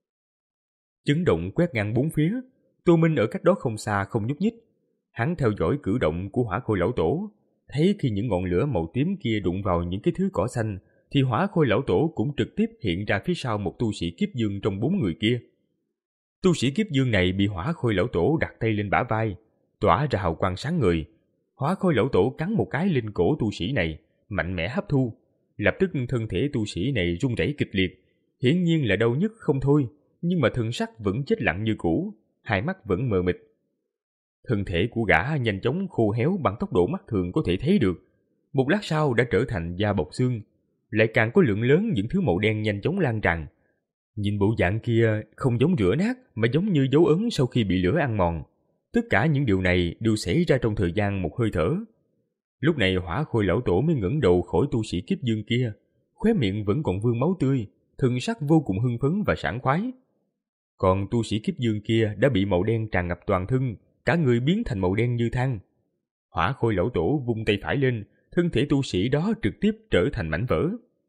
Chấn động quét ngang bốn phía. Tô Minh ở cách đó không xa không nhúc nhích. Hắn theo dõi cử động của Hỏa Khôi lão tổ, thấy khi những ngọn lửa màu tím kia đụng vào những cái thứ cỏ xanh, thì Hỏa Khôi lão tổ cũng trực tiếp hiện ra phía sau một tu sĩ kiếp dương trong bốn người kia. Tu sĩ kiếp dương này bị Hỏa Khôi lão tổ đặt tay lên bả vai, tỏa ra hào quang sáng ngời. Hỏa Khôi lão tổ cắn một cái lên cổ tu sĩ này, mạnh mẽ hấp thu. Lập tức thân thể tu sĩ này rung rẩy kịch liệt, hiển nhiên là đau nhức không thôi, nhưng mà thần sắc vẫn chết lặng như cũ, hai mắt vẫn mờ mịt. Thân thể của gã nhanh chóng khô héo bằng tốc độ mắt thường có thể thấy được. một lát sau đã trở thành da bọc xương, lại càng có lượng lớn những thứ màu đen nhanh chóng lan tràn. Nhìn bộ dạng kia không giống rửa nát mà giống như dấu ấn sau khi bị lửa ăn mòn. Tất cả những điều này đều xảy ra trong thời gian một hơi thở. Lúc này Hỏa Khôi lão tổ mới ngẩng đầu khỏi tu sĩ kiếp dương kia, khóe miệng vẫn còn vương máu tươi, thần sắc vô cùng hưng phấn và sảng khoái. Còn tu sĩ kiếp dương kia đã bị màu đen tràn ngập toàn thân, cả người biến thành màu đen như than. Hỏa Khôi lão tổ vung tay phải lên, thân thể tu sĩ đó trực tiếp trở thành mảnh vỡ.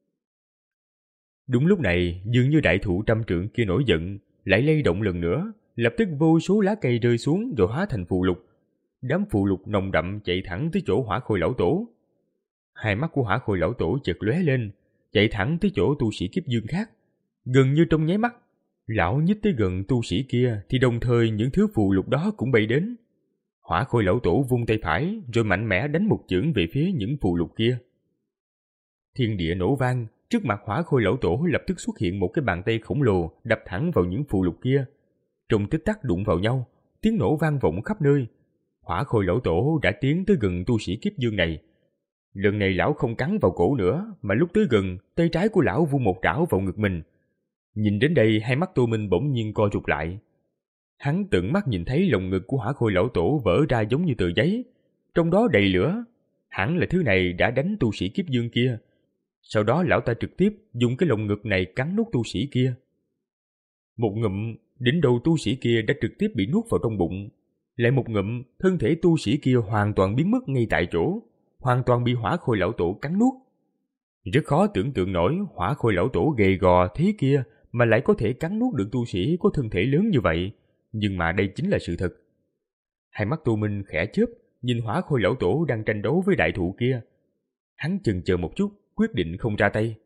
Đúng lúc này, dường như đại thụ trăm trượng kia nổi giận, lại lay động lần nữa, lập tức vô số lá cây rơi xuống rồi hóa thành phù lục. Đám phù lục nồng đậm chạy thẳng tới chỗ Hỏa Khôi lão tổ. Hai mắt của Hỏa Khôi lão tổ chợt lóe lên, chạy thẳng tới chỗ tu sĩ kiếp dương khác. Gần như trong nháy mắt, lão nhích tới gần tu sĩ kia thì đồng thời những thứ phù lục đó cũng bay đến. Hỏa Khôi lão tổ vung tay phải rồi mạnh mẽ đánh một chưởng về phía những phù lục kia. Thiên địa nổ vang, trước mặt Hỏa Khôi lão tổ lập tức xuất hiện một cái bàn tay khổng lồ đập thẳng vào những phù lục kia. Trong tích tắc đụng vào nhau, tiếng nổ vang vọng khắp nơi. Hỏa Khôi lão tổ đã tiến tới gần tu sĩ kiếp dương này. Lần này lão không cắn vào cổ nữa, mà lúc tới gần, tay trái của lão vung một trảo vào ngực mình. Nhìn đến đây, hai mắt Tô Minh bỗng nhiên co rụt lại. Hắn tận mắt nhìn thấy lồng ngực của Hỏa Khôi lão tổ vỡ ra giống như tờ giấy, trong đó đầy lửa. Hẳn là thứ này đã đánh tu sĩ kiếp dương kia. Sau đó lão ta trực tiếp dùng cái lồng ngực này cắn nuốt tu sĩ kia. Một ngụm, đỉnh đầu tu sĩ kia đã trực tiếp bị nuốt vào trong bụng. Lại một ngụm, thân thể tu sĩ kia hoàn toàn biến mất ngay tại chỗ, hoàn toàn bị Hỏa Khôi lão tổ cắn nuốt. Rất khó tưởng tượng nổi Hỏa Khôi lão tổ gầy gò thế kia mà lại có thể cắn nuốt được tu sĩ có thân thể lớn như vậy, nhưng mà đây chính là sự thật. Hai mắt Tô Minh khẽ chớp, nhìn Hỏa Khôi lão tổ đang tranh đấu với đại thụ kia. Hắn chần chờ một chút, quyết định không ra tay.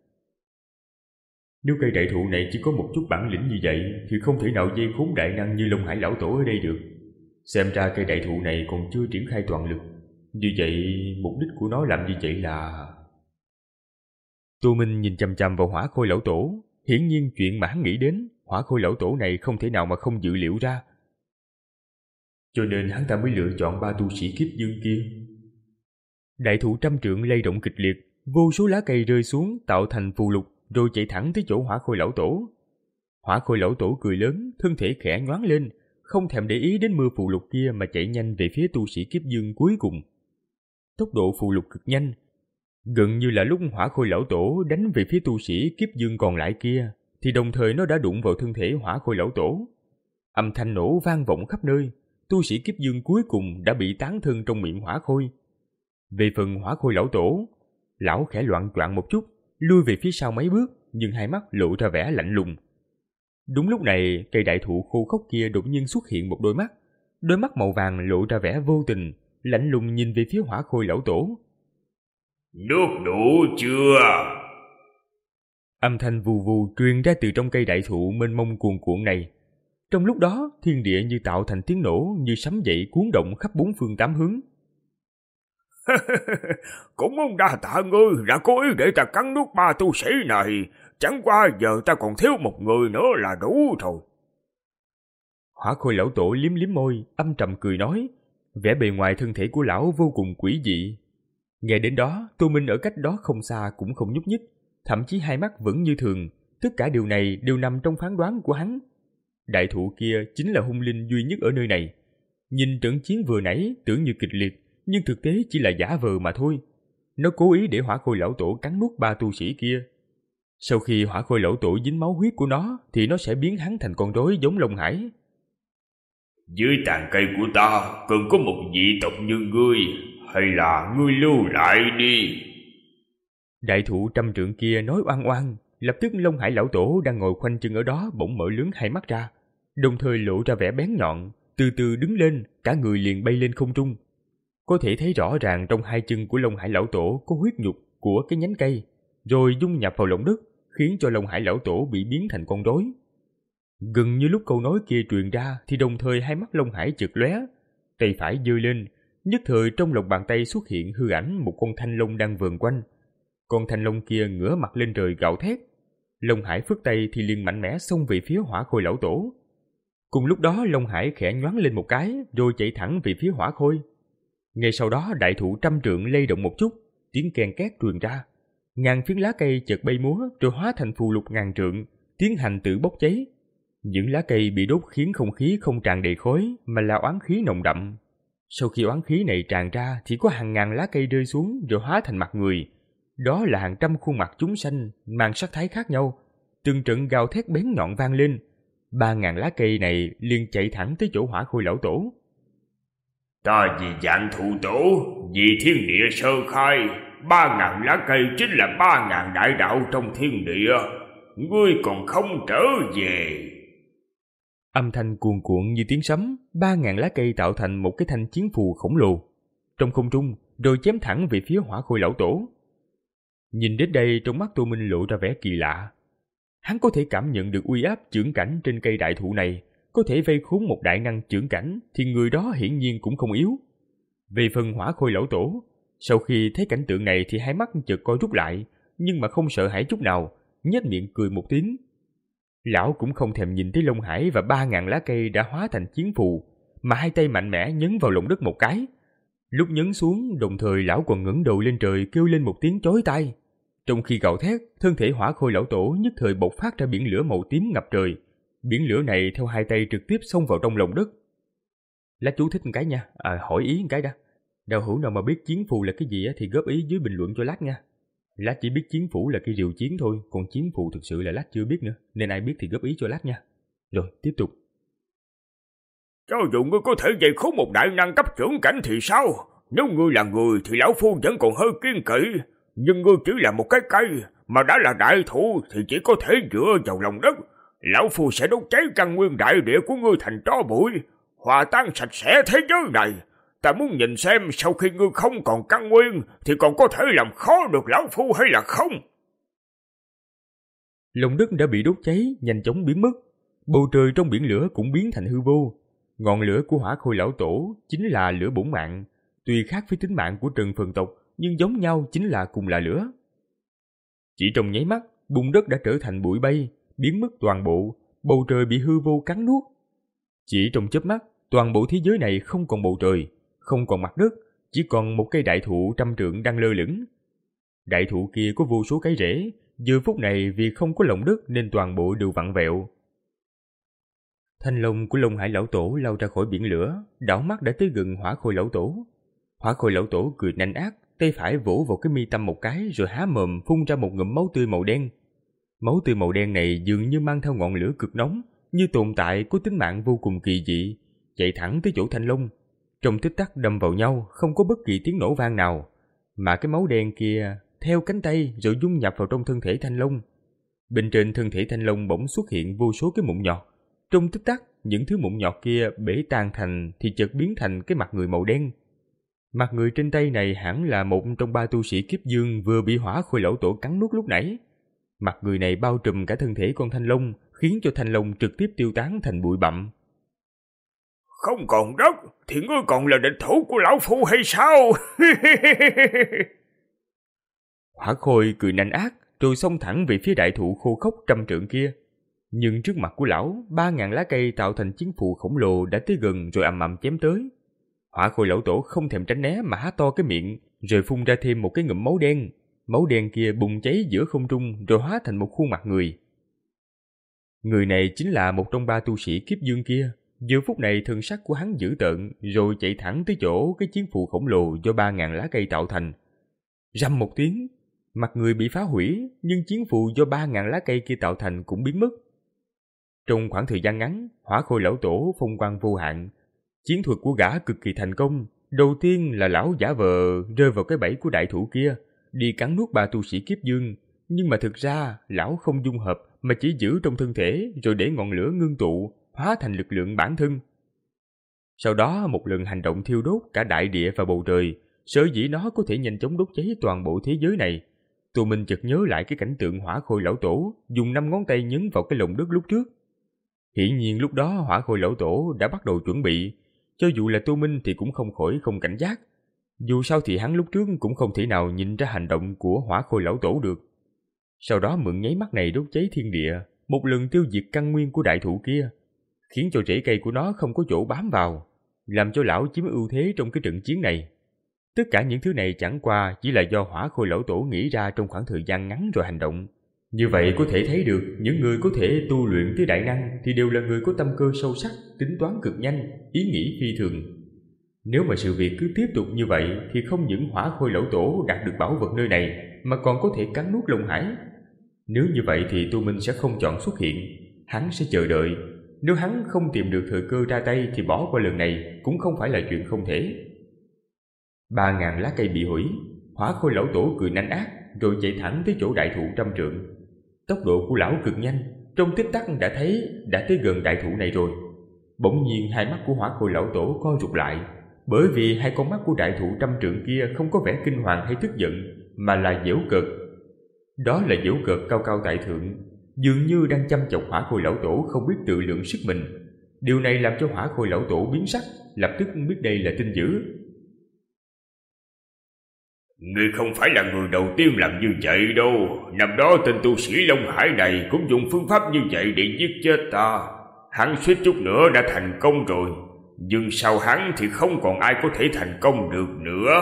Nếu cây đại thụ này chỉ có một chút bản lĩnh như vậy thì không thể nào dây khốn đại năng như Long Hải lão tổ ở đây được. Xem ra cây đại thụ này còn chưa triển khai toàn lực. Như vậy, mục đích của nó làm như vậy là... Tô Minh nhìn chằm chằm vào Hỏa Khôi lão tổ. Hiển nhiên chuyện mà hắn nghĩ đến, Hỏa Khôi lão tổ này không thể nào mà không dự liệu ra. Cho nên hắn ta mới lựa chọn ba tu sĩ kiếp dương kia. Đại thụ trăm trượng lay động kịch liệt, vô số lá cây rơi xuống tạo thành phù lục, rồi chạy thẳng tới chỗ Hỏa Khôi lão tổ. Hỏa Khôi lão tổ cười lớn, thân thể khẽ nhoáng lên, không thèm để ý đến mưa phù lục kia mà chạy nhanh về phía tu sĩ kiếp dương cuối cùng. Tốc độ phù lục cực nhanh, gần như là lúc Hỏa Khôi lão tổ đánh về phía tu sĩ kiếp dương còn lại kia, thì đồng thời nó đã đụng vào thân thể Hỏa Khôi lão tổ. Âm thanh nổ vang vọng khắp nơi, tu sĩ kiếp dương cuối cùng đã bị tán thân trong miệng Hỏa Khôi. Về phần Hỏa Khôi lão tổ, lão khẽ loạng choạng một chút, lui về phía sau mấy bước, nhưng hai mắt lộ ra vẻ lạnh lùng. Đúng lúc này, cây đại thụ khô khốc kia đột nhiên xuất hiện một đôi mắt. Đôi mắt màu vàng lộ ra vẻ vô tình, lạnh lùng nhìn về phía Hỏa Khôi lão tổ. Nước đủ chưa? Âm thanh vù vù truyền ra từ trong cây đại thụ mênh mông cuồn cuộn này. Trong lúc đó, thiên địa như tạo thành tiếng nổ như sấm dậy cuốn động khắp bốn phương tám hướng. Cũng muốn đa tạ ngươi đã cố ý để ta cắn nuốt ba tu sĩ này. Chẳng qua giờ ta còn thiếu một người nữa là đủ rồi. Hỏa Khôi lão tổ liếm liếm môi, âm trầm cười nói. Vẻ bề ngoài thân thể của lão vô cùng quỷ dị. Nghe đến đó, Tô Minh ở cách đó không xa cũng không nhúc nhích, thậm chí hai mắt vẫn như thường. Tất cả điều này đều nằm trong phán đoán của hắn. Đại thụ kia chính là hung linh duy nhất ở nơi này. Nhìn trận chiến vừa nãy tưởng như kịch liệt, nhưng thực tế chỉ là giả vờ mà thôi. Nó cố ý để Hỏa Khôi lão tổ cắn nuốt ba tu sĩ kia. Sau khi Hỏa Khôi lão tổ dính máu huyết của nó thì nó sẽ biến hắn thành con rối giống Long Hải. Dưới tàn cây của ta cần có một dị tộc như ngươi, hay là ngươi lưu lại đi. Đại thụ trăm trượng kia nói oan oan. Lập tức Long Hải lão tổ đang ngồi khoanh chân ở đó bỗng mở lớn hai mắt ra, đồng thời lộ ra vẻ bén nhọn, từ từ đứng lên, cả người liền bay lên không trung. Có thể thấy rõ ràng trong hai chân của Long Hải lão tổ có huyết nhục của cái nhánh cây, rồi dung nhập vào lòng đất, khiến cho Long Hải lão tổ bị biến thành con rối. Gần như lúc câu nói kia truyền ra thì đồng thời hai mắt Long Hải chợt lóe, tay phải giơ lên, nhất thời trong lòng bàn tay xuất hiện hư ảnh một con thanh long đang vờn quanh. Con thanh long kia ngửa mặt lên trời gào thét. Long Hải phất tay thì liền mạnh mẽ xông về phía Hỏa Khôi lão tổ. Cùng lúc đó Long Hải khẽ nhoáng lên một cái, rồi chạy thẳng về phía Hỏa Khôi. Ngay sau đó đại thụ trăm trượng lay động một chút, tiếng ken két truyền ra. Ngàn phiến lá cây chợt bay múa rồi hóa thành phù lục ngàn trượng, tiến hành tự bốc cháy. Những lá cây bị đốt khiến không khí không tràn đầy khói mà là oán khí nồng đậm. Sau khi oán khí này tràn ra thì có hàng ngàn lá cây rơi xuống rồi hóa thành mặt người. Đó là hàng trăm khuôn mặt chúng sanh mang sắc thái khác nhau. Từng trận gào thét bén nhọn vang lên. Ba ngàn lá cây này liền chạy thẳng tới chỗ Hỏa Khôi lão tổ. Ta vì dạng thụ tổ, vì thiên địa sơ khai, ba ngàn lá cây chính là ba ngàn đại đạo trong thiên địa. Ngươi còn không trở về. Âm thanh cuồn cuộn như tiếng sấm, ba ngàn lá cây tạo thành một cái thanh chiến phù khổng lồ. Trong không trung, rồi chém thẳng về phía Hỏa Khôi lão tổ. Nhìn đến đây, trong mắt Tô Minh lộ ra vẻ kỳ lạ. Hắn có thể cảm nhận được uy áp chưởng cảnh trên cây đại thụ này, có thể vây khốn một đại năng chưởng cảnh thì người đó hiển nhiên cũng không yếu. Về phần Hỏa Khôi lão tổ, sau khi thấy cảnh tượng này thì hai mắt chợt co rút lại, nhưng mà không sợ hãi chút nào, nhếch miệng cười một tiếng. Lão cũng không thèm nhìn thấy Long Hải và ba ngàn lá cây đã hóa thành chiến phù, mà hai tay mạnh mẽ nhấn vào lòng đất một cái. Lúc nhấn xuống, đồng thời lão còn ngẩng đầu lên trời kêu lên một tiếng chói tai. Trong khi gào thét, thân thể Hỏa Khôi lão tổ nhất thời bộc phát ra biển lửa màu tím ngập trời. Biển lửa này theo hai tay trực tiếp xông vào trong lòng đất. Lá chú thích một cái nha, à, hỏi ý một cái đã. Đạo hữu nào mà biết chiến phù là cái gì thì góp ý dưới bình luận cho Lát nha. Lát chỉ biết chiến phủ là cái rìu chiến thôi, còn chiến phù thực sự là Lát chưa biết nữa, nên ai biết thì góp ý cho Lát nha. Rồi, tiếp tục. Cho dù ngươi có thể dày khốn một đại năng cấp trưởng cảnh thì sao? Nếu ngươi là người thì lão phu vẫn còn hơi kiên kỵ. Nhưng ngươi chỉ là một cái cây, mà đã là đại thụ thì chỉ có thể dựa vào lòng đất. Lão phu sẽ đốt cháy căn nguyên đại địa của ngươi thành tro bụi, hòa tan sạch sẽ thế giới này. Ta muốn nhìn xem sau khi ngươi không còn căn nguyên thì còn có thể làm khó được lão phu hay là không? Lòng đất đã bị đốt cháy, nhanh chóng biến mất. Bầu trời trong biển lửa cũng biến thành hư vô. Ngọn lửa của Hỏa Khôi lão tổ chính là lửa bổn mạng. Tuy khác với tính mạng của Trần Phần tộc, nhưng giống nhau chính là cùng là lửa. Chỉ trong nháy mắt, bùn đất đã trở thành bụi bay, biến mất toàn bộ, bầu trời bị hư vô cắn nuốt. Chỉ trong chớp mắt, toàn bộ thế giới này không còn bầu trời, không còn mặt đất, chỉ còn một cây đại thụ trăm trượng đang lơ lửng. Đại thụ kia có vô số cái rễ, giờ phút này vì không có lòng đất nên toàn bộ đều vặn vẹo. Thanh long của Long Hải lão tổ lao ra khỏi biển lửa, đảo mắt đã tới gần Hỏa Khôi lão tổ. Hỏa Khôi lão tổ cười nanh ác, tay phải vỗ vào cái mi tâm một cái rồi há mồm phun ra một ngụm máu tươi màu đen. Máu tươi màu đen này dường như mang theo ngọn lửa cực nóng, như tồn tại có tính mạng vô cùng kỳ dị, chạy thẳng tới chỗ Thanh Long. Trong tích tắc đâm vào nhau, không có bất kỳ tiếng nổ vang nào, mà cái máu đen kia theo cánh tay rồi dung nhập vào trong thân thể Thanh Long. Bên trên thân thể Thanh Long bỗng xuất hiện vô số cái mụn nhọt. Trong tích tắc, những thứ mụn nhọt kia bể tan thành thì chợt biến thành cái mặt người màu đen. Mặt người trên tay này hẳn là một trong ba tu sĩ kiếp dương vừa bị Hỏa Khôi lão tổ cắn nuốt lúc nãy. Mặt người này bao trùm cả thân thể con Thanh Long, khiến cho Thanh Long trực tiếp tiêu tán thành bụi bặm. Không còn đất thì ngươi còn là địch thủ của lão phu hay sao? Hỏa Khôi cười nanh ác, rồi xông thẳng về phía đại thụ khô khốc trăm trượng kia. Nhưng trước mặt của lão, ba ngàn lá cây tạo thành chiến phù khổng lồ đã tới gần rồi ầm ầm chém tới. Hỏa Khôi lão tổ không thèm tránh né mà há to cái miệng, rồi phun ra thêm một cái ngụm máu đen. Máu đen kia bùng cháy giữa không trung rồi hóa thành một khuôn mặt người. Người này chính là một trong ba tu sĩ kiếp dương kia. Giờ phút này thân sắc của hắn dữ tợn, rồi chạy thẳng tới chỗ cái chiến phù khổng lồ do ba ngàn lá cây tạo thành. Rầm một tiếng, mặt người bị phá hủy, nhưng chiến phù do ba ngàn lá cây kia tạo thành cũng biến mất. Trong khoảng thời gian ngắn, Hỏa Khôi lão tổ phong quang vô hạn. Chiến thuật của gã cực kỳ thành công. Đầu tiên là lão giả vờ rơi vào cái bẫy của đại thủ kia, đi cắn nuốt ba tu sĩ kiếp dương. Nhưng mà thực ra, lão không dung hợp mà chỉ giữ trong thân thể rồi để ngọn lửa ngưng tụ, hóa thành lực lượng bản thân. Sau đó một lần hành động thiêu đốt cả đại địa và bầu trời, sở dĩ nó có thể nhanh chóng đốt cháy toàn bộ thế giới này. Tô Minh chợt nhớ lại cái cảnh tượng Hỏa Khôi lão tổ dùng năm ngón tay nhấn vào cái lồng đất lúc trước. Hiển nhiên lúc đó Hỏa Khôi lão tổ đã bắt đầu chuẩn bị, cho dù là Tô Minh thì cũng không khỏi không cảnh giác. Dù sao thì hắn lúc trước cũng không thể nào nhìn ra hành động của Hỏa Khôi lão tổ được. Sau đó mượn nháy mắt này đốt cháy thiên địa, một lần tiêu diệt căn nguyên của đại thụ kia, khiến cho rễ cây của nó không có chỗ bám vào, làm cho lão chiếm ưu thế trong cái trận chiến này. Tất cả những thứ này chẳng qua chỉ là do Hỏa Khôi Lão Tổ nghĩ ra trong khoảng thời gian ngắn rồi hành động. Như vậy có thể thấy được những người có thể tu luyện tới đại năng thì đều là người có tâm cơ sâu sắc, tính toán cực nhanh, ý nghĩ phi thường. Nếu mà sự việc cứ tiếp tục như vậy thì không những Hỏa Khôi Lão Tổ đạt được bảo vật nơi này mà còn có thể cắn nuốt Long Hải. Nếu như vậy thì Tu Minh sẽ không chọn xuất hiện, hắn sẽ chờ đợi. Nếu hắn không tìm được thời cơ ra tay thì bỏ qua lần này cũng không phải là chuyện không thể. Ba ngàn lá cây bị hủy, Hỏa Khôi Lão Tổ cười nanh ác rồi chạy thẳng tới chỗ đại thụ trăm trượng. Tốc độ của lão cực nhanh, trong tích tắc đã thấy đã tới gần đại thụ này rồi. Bỗng nhiên hai mắt của Hỏa Khôi Lão Tổ co rụt lại, bởi vì hai con mắt của đại thụ trăm trượng kia không có vẻ kinh hoàng hay tức giận, mà là giễu cợt. Đó là giễu cợt cao cao tại thượng, dường như đang chăm chọc Hỏa Khôi Lão Tổ không biết tự lượng sức mình. Điều này làm cho Hỏa Khôi Lão Tổ biến sắc, lập tức biết đây là tin dữ. Ngươi không phải là người đầu tiên làm như vậy đâu. Năm đó tên tu sĩ Long Hải này cũng dùng phương pháp như vậy để giết chết ta. Hắn suýt chút nữa đã thành công rồi, nhưng sau hắn thì không còn ai có thể thành công được nữa.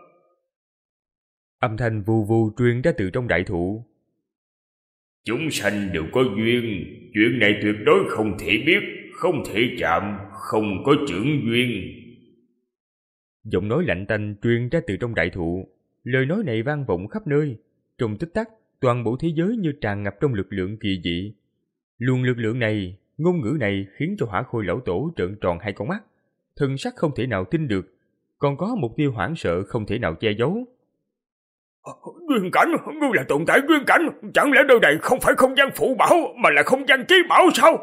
Âm thanh vù vù truyền ra từ trong đại thụ. Chúng sanh đều có duyên, chuyện này tuyệt đối không thể biết, không thể chạm, không có chưởng duyên. Giọng nói lạnh tanh truyền ra từ trong đại thụ. Lời nói này vang vọng khắp nơi. Trong tích tắc, toàn bộ thế giới như tràn ngập trong lực lượng kỳ dị. Luồng lực lượng này, ngôn ngữ này khiến cho Hỏa Khôi Lão Tổ trợn tròn hai con mắt, thần sắc không thể nào tin được, còn có một tia hoảng sợ không thể nào che giấu. Duyên cảnh, ngươi là tồn tại duyên cảnh, chẳng lẽ nơi này không phải không gian phụ bảo mà là không gian trí bảo sao?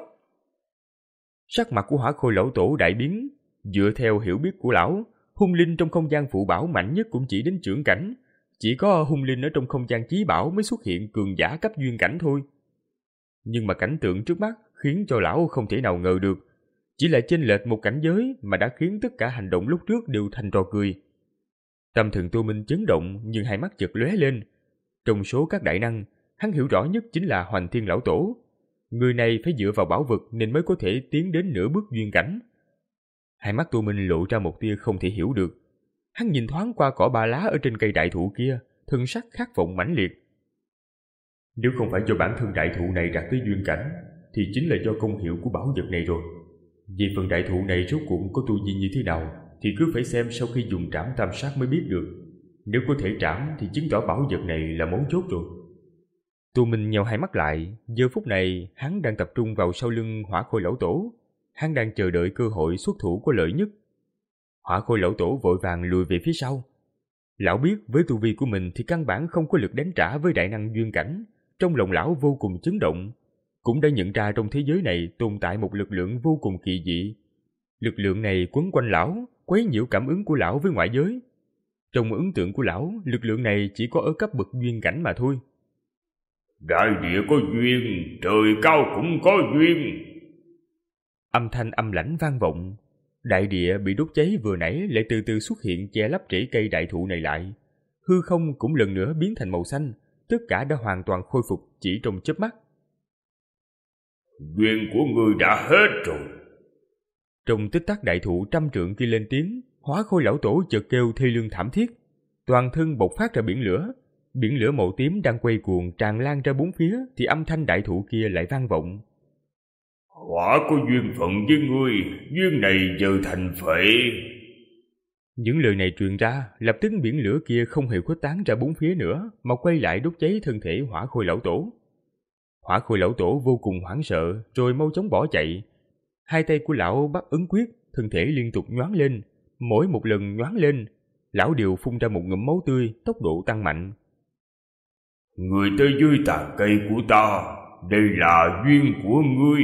Sắc mặt của Hỏa Khôi Lão Tổ đại biến. Dựa theo hiểu biết của lão, hung linh trong không gian phụ bảo mạnh nhất cũng chỉ đến chưởng cảnh. Chỉ có hung linh ở trong không gian chí bảo mới xuất hiện cường giả cấp duyên cảnh thôi. Nhưng mà cảnh tượng trước mắt khiến cho lão không thể nào ngờ được. Chỉ là chênh lệch một cảnh giới mà đã khiến tất cả hành động lúc trước đều thành trò cười. Tâm thần Tu Minh chấn động nhưng hai mắt chợt lóe lên. Trong số các đại năng, hắn hiểu rõ nhất chính là Hoành Thiên Lão Tổ. Người này phải dựa vào bảo vật nên mới có thể tiến đến nửa bước duyên cảnh. Hai mắt Tu Minh lộ ra một tia không thể hiểu được. Hắn nhìn thoáng qua cỏ ba lá ở trên cây đại thụ kia, thân sắc khát vọng mãnh liệt. Nếu không phải do bản thân đại thụ này đạt tới duyên cảnh, thì chính là do công hiệu của bảo vật này rồi. Vì phần đại thụ này rốt cuộc có tu vi như thế nào, thì cứ phải xem sau khi dùng trảm tam sát mới biết được. Nếu có thể trảm thì chứng tỏ bảo vật này là mấu chốt rồi. Tu Minh nheo hai mắt lại, giờ phút này hắn đang tập trung vào sau lưng Hỏa Khôi Lão Tổ. Hắn đang chờ đợi cơ hội xuất thủ có lợi nhất. Hỏa Khôi Lão Tổ vội vàng lùi về phía sau. Lão biết với tu vi của mình thì căn bản không có lực đánh trả với đại năng duyên cảnh. Trong lòng lão vô cùng chấn động, cũng đã nhận ra trong thế giới này tồn tại một lực lượng vô cùng kỳ dị. Lực lượng này quấn quanh lão, quấy nhiễu cảm ứng của lão với ngoại giới. Trong ấn tượng của lão, lực lượng này chỉ có ở cấp bậc duyên cảnh mà thôi. Đại địa có duyên, trời cao cũng có duyên. Âm thanh âm lãnh vang vọng. Đại địa bị đốt cháy vừa nãy lại từ từ xuất hiện che lấp rễ cây đại thụ này lại. Hư không cũng lần nữa biến thành màu xanh, tất cả đã hoàn toàn khôi phục chỉ trong chớp mắt. Duyên của ngươi đã hết rồi. Trong tích tắc đại thụ trăm trượng kia lên tiếng, Hỏa Khôi Lão Tổ chợt kêu thê lương thảm thiết. Toàn thân bộc phát ra biển lửa. Biển lửa màu tím đang quay cuồng tràn lan ra bốn phía thì âm thanh đại thụ kia lại vang vọng. Hỏa có duyên phận với ngươi, duyên này giờ thành phệ. Những lời này truyền ra, lập tức biển lửa kia không hề khuếch tán ra bốn phía nữa mà quay lại đốt cháy thân thể Hỏa Khôi Lão Tổ. Hỏa Khôi Lão Tổ vô cùng hoảng sợ rồi mau chóng bỏ chạy. Hai tay của lão bắt ấn quyết, thân thể liên tục nhoáng lên. Mỗi một lần nhoáng lên, lão đều phun ra một ngụm máu tươi, tốc độ tăng mạnh. Người tới dưới tàn cây của ta, đây là duyên của ngươi.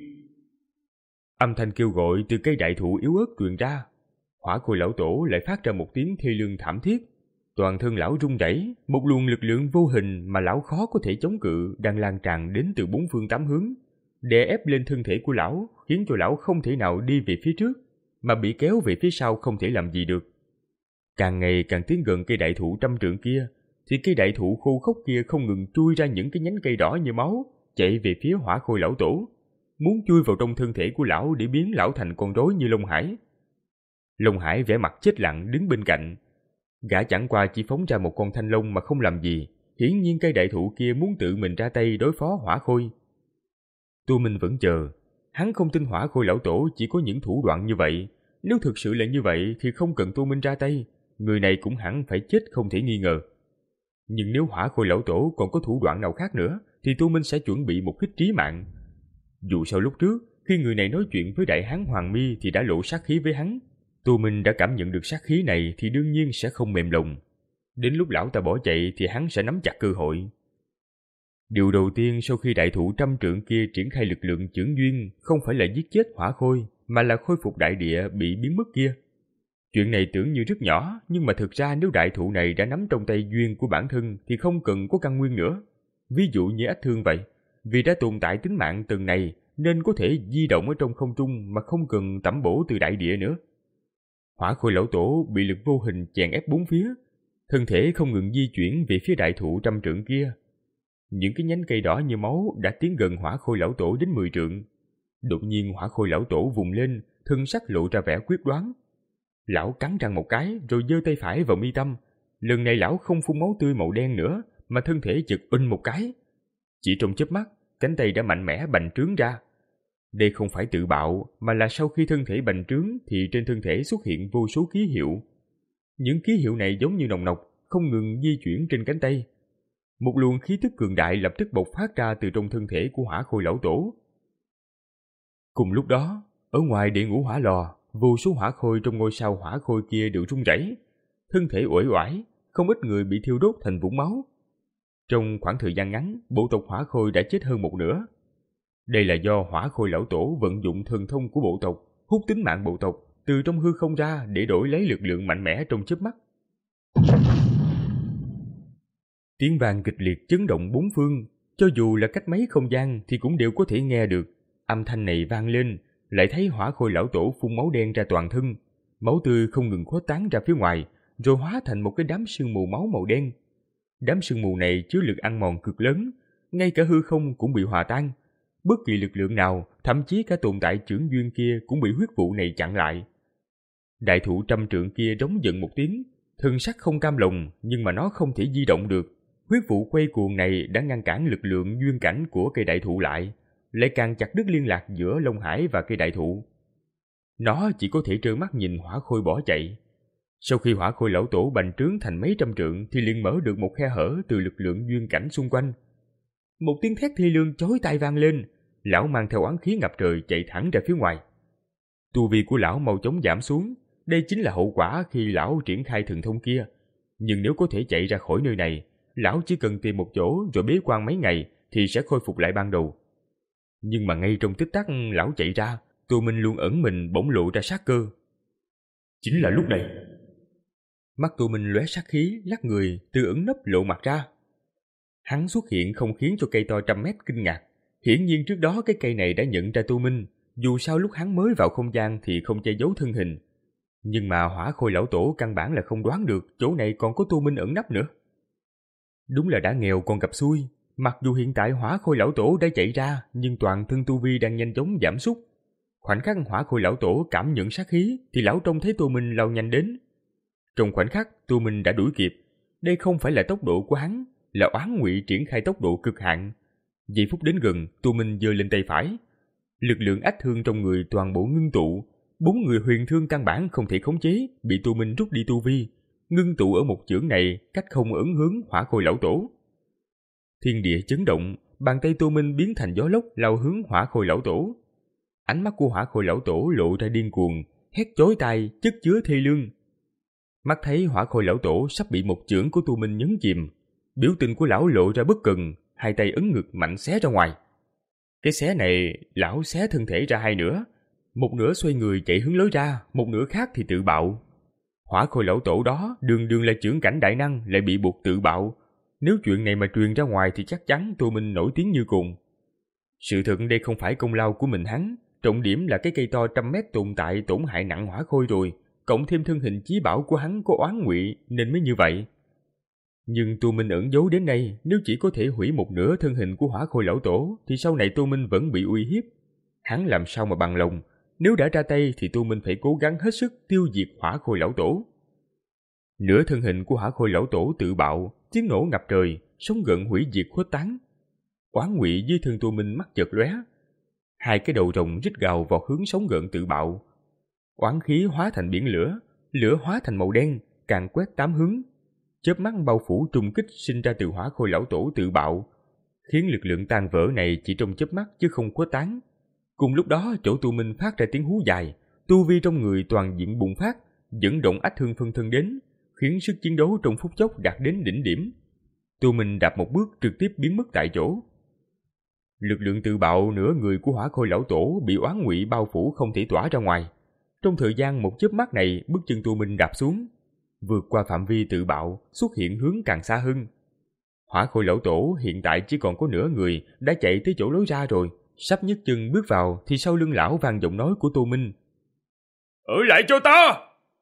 Âm thanh kêu gọi từ cây đại thụ yếu ớt truyền ra. Hỏa Khôi Lão Tổ lại phát ra một tiếng thê lương thảm thiết. Toàn thân lão rung rẩy, một luồng lực lượng vô hình mà lão khó có thể chống cự đang lan tràn đến từ bốn phương tám hướng, đè ép lên thân thể của lão, khiến cho lão không thể nào đi về phía trước, mà bị kéo về phía sau không thể làm gì được. Càng ngày càng tiến gần cây đại thụ trăm trượng kia, thì cây đại thụ khô khốc kia không ngừng chui ra những cái nhánh cây đỏ như máu, chạy về phía Hỏa Khôi Lão Tổ, muốn chui vào trong thân thể của lão để biến lão thành con rối như Long Hải. Long Hải vẻ mặt chết lặng đứng bên cạnh. Gã chẳng qua chỉ phóng ra một con thanh long mà không làm gì, hiển nhiên cây đại thụ kia muốn tự mình ra tay đối phó Hỏa Khôi. Tu Minh vẫn chờ, hắn không tin Hỏa Khôi lão tổ chỉ có những thủ đoạn như vậy. Nếu thực sự là như vậy thì không cần Tu Minh ra tay, người này cũng hẳn phải chết không thể nghi ngờ. Nhưng nếu Hỏa Khôi lão tổ còn có thủ đoạn nào khác nữa thì Tu Minh sẽ chuẩn bị một kích trí mạng. Dù sao lúc trước, khi người này nói chuyện với đại hán Hoàng Mi thì đã lộ sát khí với hắn. Tu Minh đã cảm nhận được sát khí này thì đương nhiên sẽ không mềm lòng. Đến lúc lão ta bỏ chạy thì hắn sẽ nắm chặt cơ hội. Điều đầu tiên sau khi đại thụ trăm trượng kia triển khai lực lượng chưởng duyên không phải là giết chết Hỏa Khôi, mà là khôi phục đại địa bị biến mất kia. Chuyện này tưởng như rất nhỏ, nhưng mà thực ra nếu đại thụ này đã nắm trong tay duyên của bản thân thì không cần có căn nguyên nữa. Ví dụ như ách thương vậy, vì đã tồn tại tính mạng từng này nên có thể di động ở trong không trung mà không cần tẩm bổ từ đại địa nữa. Hỏa Khôi lão tổ bị lực vô hình chèn ép bốn phía, thân thể không ngừng di chuyển về phía đại thụ trăm trượng kia. Những cái nhánh cây đỏ như máu đã tiến gần Hỏa Khôi lão tổ đến mười trượng. Đột nhiên Hỏa Khôi lão tổ vùng lên, thân sắc lộ ra vẻ quyết đoán. Lão cắn răng một cái rồi giơ tay phải vào mi tâm. Lần này lão không phun máu tươi màu đen nữa, mà thân thể chực unh một cái. Chỉ trong chớp mắt, cánh tay đã mạnh mẽ bành trướng ra. Đây không phải tự bạo, mà là sau khi thân thể bành trướng thì trên thân thể xuất hiện vô số ký hiệu. Những ký hiệu này giống như nòng nọc, không ngừng di chuyển trên cánh tay. Một luồng khí tức cường đại lập tức bộc phát ra từ trong thân thể của Hỏa Khôi lão tổ. Cùng lúc đó, ở ngoài địa ngũ hỏa lò, vô số hỏa khôi trong ngôi sao hỏa khôi kia đều run rẩy, thân thể uể oải, không ít người bị thiêu đốt thành vũng máu. Trong khoảng thời gian ngắn, bộ tộc hỏa khôi đã chết hơn một nửa. Đây là do Hỏa Khôi lão tổ vận dụng thần thông của bộ tộc, hút tính mạng bộ tộc từ trong hư không ra để đổi lấy lực lượng mạnh mẽ trong chớp mắt. Tiếng vang kịch liệt chấn động bốn phương, cho dù là cách mấy không gian thì cũng đều có thể nghe được. Âm thanh này vang lên, lại thấy Hỏa Khôi lão tổ phun máu đen ra toàn thân, máu tươi không ngừng khuếch tán ra phía ngoài, rồi hóa thành một cái đám sương mù máu màu đen. Đám sương mù này chứa lực ăn mòn cực lớn, ngay cả hư không cũng bị hòa tan. Bất kỳ lực lượng nào, thậm chí cả tồn tại chưởng duyên kia cũng bị huyết vụ này chặn lại. Đại thụ trăm trượng kia rống giận một tiếng, thân sắc không cam lòng, nhưng mà nó không thể di động được. Huyết vụ quay cuồng này đã ngăn cản lực lượng duyên cảnh của cây đại thụ lại, lại càng chặt đứt liên lạc giữa Long Hải và cây đại thụ. Nó chỉ có thể trơ mắt nhìn Hỏa Khôi bỏ chạy. Sau khi Hỏa Khôi lão tổ bành trướng thành mấy trăm trượng thì liền mở được một khe hở từ lực lượng duyên cảnh xung quanh. Một tiếng thét thê lương chói tai vang lên, lão mang theo oán khí ngập trời chạy thẳng ra phía ngoài. Tu vi của lão mau chóng giảm xuống, đây chính là hậu quả khi lão triển khai thần thông kia. Nhưng nếu có thể chạy ra khỏi nơi này, lão chỉ cần tìm một chỗ rồi bế quan mấy ngày thì sẽ khôi phục lại ban đầu. Nhưng mà ngay trong tích tắc lão chạy ra, Tu Minh luôn ẩn mình bỗng lộ ra sát cơ. Chính là lúc này. Mắt Tu Minh lóe sát khí, lắc người, từ ẩn nấp lộ mặt ra. Hắn xuất hiện không khiến cho cây to trăm mét kinh ngạc. Hiển nhiên trước đó cái cây này đã nhận ra Tu Minh, dù sao lúc hắn mới vào không gian thì không che giấu thân hình. Nhưng mà Hỏa Khôi lão tổ căn bản là không đoán được chỗ này còn có Tu Minh ẩn nấp nữa. Đúng là đã nghèo còn gặp xui, mặc dù hiện tại Hỏa Khôi lão tổ đã chạy ra, nhưng toàn thân tu vi đang nhanh chóng giảm sút. Khoảnh khắc Hỏa Khôi lão tổ cảm nhận sát khí thì lão trông thấy Tu Minh lao nhanh đến. Trong khoảnh khắc Tu Minh đã đuổi kịp, đây không phải là tốc độ của hắn, là oán ngụy triển khai tốc độ cực hạn. Giây phút đến gần, Tu Minh giơ lên tay phải, lực lượng ách thương trong người toàn bộ ngưng tụ, bốn người huyền thương căn bản không thể khống chế, bị Tu Minh rút đi tu vi, ngưng tụ ở một chưởng này, cách không ấn hướng Hỏa Khôi lão tổ. Thiên địa chấn động, bàn tay Tu Minh biến thành gió lốc lao hướng Hỏa Khôi lão tổ. Ánh mắt của Hỏa Khôi lão tổ lộ ra điên cuồng, hét chói tai, chất chứa thê lương. Mắt thấy Hỏa Khôi lão tổ sắp bị một chưởng của Tu Minh nhấn chìm, biểu tình của lão lộ ra bất cần, hai tay ấn ngực mạnh xé ra ngoài. Cái xé này, lão xé thân thể ra hai nửa, một nửa xoay người chạy hướng lối ra, một nửa khác thì tự bạo. Hỏa Khôi lão tổ đó đường đường là chưởng cảnh đại năng lại bị buộc tự bạo. Nếu chuyện này mà truyền ra ngoài thì chắc chắn Tu Minh nổi tiếng như cùng. Sự thật đây không phải công lao của mình hắn, trọng điểm là cái cây to trăm mét tồn tại tổn hại nặng Hỏa Khôi rồi, cộng thêm thân hình chí bảo của hắn có oán ngụy nên mới như vậy. Nhưng Tu Minh ẩn giấu đến nay, nếu chỉ có thể hủy một nửa thân hình của Hỏa Khôi lão tổ thì sau này Tu Minh vẫn bị uy hiếp. Hắn làm sao mà bằng lòng, nếu đã ra tay thì Tu Minh phải cố gắng hết sức tiêu diệt Hỏa Khôi lão tổ. Nửa thân hình của Hỏa Khôi lão tổ tự bạo, tiếng nổ ngập trời, sóng gợn hủy diệt khuếch tán. Oán Ngụy dưới thân Tô Minh mắt chợt lóe, hai cái đầu rồng rít gào vọt hướng sóng gợn tự bạo. Oán khí hóa thành biển lửa, lửa hóa thành màu đen, càn quét tám hướng. Chớp mắt bao phủ trùng kích sinh ra từ Hỏa Khôi lão tổ tự bạo, khiến lực lượng tan vỡ này chỉ trong chớp mắt chứ không khuếch tán. Cùng lúc đó, chỗ Tô Minh phát ra tiếng hú dài, tu vi trong người toàn diện bùng phát, dẫn động ách thương phân thân đến, khiến sức chiến đấu trong phút chốc đạt đến đỉnh điểm. Tô Minh đạp một bước trực tiếp biến mất tại chỗ. Lực lượng tự bạo nửa người của Hỏa Khôi lão tổ bị Oán Ngụy bao phủ không thể tỏa ra ngoài. Trong thời gian một chớp mắt này, bước chân Tô Minh đạp xuống, vượt qua phạm vi tự bạo, xuất hiện hướng càng xa hơn. Hỏa Khôi lão tổ hiện tại chỉ còn có nửa người, đã chạy tới chỗ lối ra rồi, sắp nhấc chân bước vào thì sau lưng lão vang giọng nói của Tô Minh. Ở lại cho ta!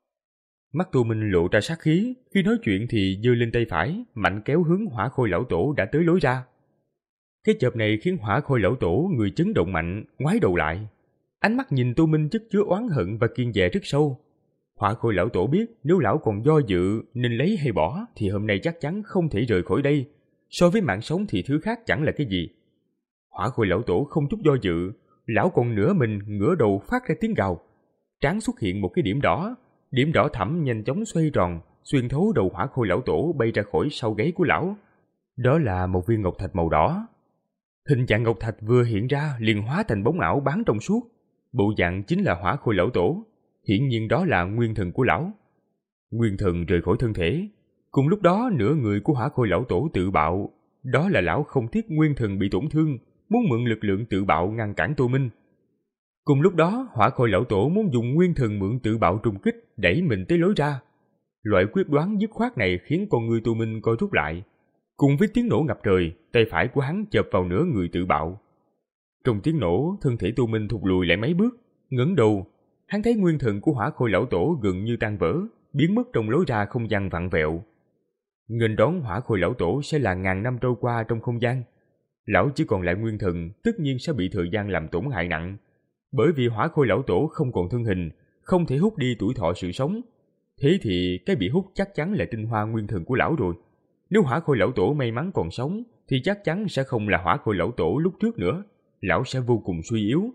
Mắt Tô Minh lộ ra sát khí, khi nói chuyện thì giơ lên tay phải, mạnh kéo hướng Hỏa Khôi lão tổ đã tới lối ra. Cái chợp này khiến Hỏa Khôi lão tổ người chấn động mạnh, ngoái đầu lại. Ánh mắt nhìn Tô Minh chất chứa oán hận và kiêng dè rất sâu. Hỏa Khôi lão tổ biết nếu lão còn do dự nên lấy hay bỏ thì hôm nay chắc chắn không thể rời khỏi đây. So với mạng sống thì thứ khác chẳng là cái gì. Hỏa Khôi lão tổ không chút do dự, lão còn nửa mình ngửa đầu phát ra tiếng gào. Trán xuất hiện một cái điểm đỏ, điểm đỏ thẫm nhanh chóng xoay tròn, xuyên thấu đầu Hỏa Khôi lão tổ bay ra khỏi sau gáy của lão. Đó là một viên ngọc thạch màu đỏ. Hình dạng ngọc thạch vừa hiện ra liền hóa thành bóng ảo bán trong suốt. Bộ dạng chính là Hỏa Khôi lão tổ, hiển nhiên đó là nguyên thần của lão. Nguyên thần rời khỏi thân thể, cùng lúc đó nửa người của Hỏa Khôi lão tổ tự bạo, đó là lão không tiếc nguyên thần bị tổn thương, muốn mượn lực lượng tự bạo ngăn cản Tô Minh. Cùng lúc đó, Hỏa Khôi lão tổ muốn dùng nguyên thần mượn tự bạo trùng kích đẩy mình tới lối ra. Loại quyết đoán dứt khoát này khiến con người Tô Minh co rút lại. Cùng với tiếng nổ ngập trời, tay phải của hắn chộp vào nửa người tự bạo. Trong tiếng nổ, thân thể Tô Minh thụt lùi lại mấy bước, ngẩng đầu, hắn thấy nguyên thần của Hỏa Khôi lão tổ gần như tan vỡ, biến mất trong lối ra không gian vặn vẹo. Nghênh đón Hỏa Khôi lão tổ sẽ là ngàn năm trôi qua trong không gian. Lão chỉ còn lại nguyên thần, tất nhiên sẽ bị thời gian làm tổn hại nặng. Bởi vì Hỏa Khôi lão tổ không còn thân hình, không thể hút đi tuổi thọ sự sống. Thế thì cái bị hút chắc chắn là tinh hoa nguyên thần của lão rồi. Nếu Hỏa Khôi lão tổ may mắn còn sống, thì chắc chắn sẽ không là Hỏa Khôi lão tổ lúc trước nữa. Lão sẽ vô cùng suy yếu.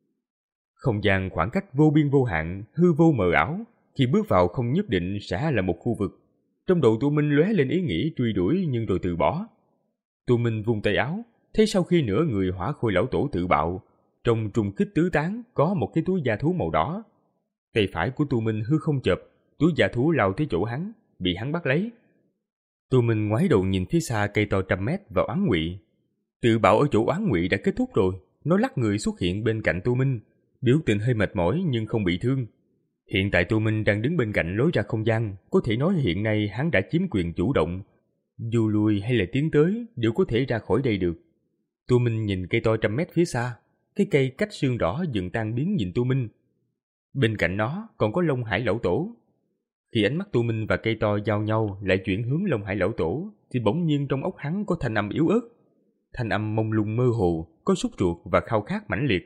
Không gian khoảng cách vô biên vô hạn, hư vô mờ ảo, khi bước vào không nhất định sẽ là một khu vực. Trong đầu Tô Minh lóe lên ý nghĩ truy đuổi nhưng rồi từ bỏ. Tô Minh vung tay áo, thấy sau khi nửa người Hỏa Khôi lão tổ tự bạo, trong trùng kích tứ tán có một cái túi da thú màu đỏ. Tay phải của Tô Minh hư không chộp, túi da thú lao tới chỗ hắn, bị hắn bắt lấy. Tô Minh ngoái đầu nhìn phía xa cây to trăm mét và Oán Ngụy. Tự bạo ở chỗ Oán Ngụy đã kết thúc rồi, nó lắc người xuất hiện bên cạnh Tô Minh, biểu tình hơi mệt mỏi nhưng không bị thương. Hiện tại Tô Minh đang đứng bên cạnh lối ra không gian, có thể nói hiện nay hắn đã chiếm quyền chủ động. Dù lùi hay là tiến tới đều có thể ra khỏi đây được. Tô Minh nhìn cây to trăm mét phía xa, cái cây cách xương đỏ dần tan biến nhìn Tô Minh. Bên cạnh nó còn có Long Hải lão tổ. Khi ánh mắt Tô Minh và cây to giao nhau lại chuyển hướng Long Hải lão tổ, thì bỗng nhiên trong óc hắn có thanh âm yếu ớt. Thanh âm mông lung mơ hồ, có sốt ruột và khao khát mãnh liệt.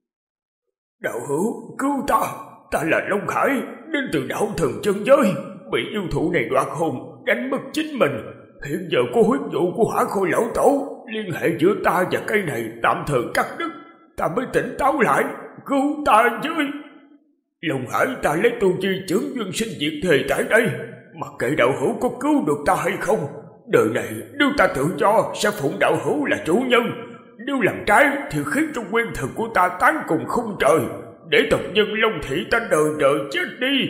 Đạo hữu, cứu ta! Ta là Long Hải, đến từ đạo thần chân giới, bị yêu thú này đoạt hồn, đánh mất chính mình. Hiện giờ có huyết vụ của Hỏa Khôi lão tổ, liên hệ giữa ta và cây này tạm thời cắt đứt. Ta mới tỉnh táo lại, cứu ta với! Long Hải, ta lấy tu chi chưởng duyên sinh diệt thề tại đây, mặc kệ đạo hữu có cứu được ta hay không, đời này nếu ta tự do sẽ phụng đạo hữu là chủ nhân, nếu làm trái thì khiến cho nguyên thần của ta tán cùng không trời, để tộc nhân Long Thị ta đời đời chết đi.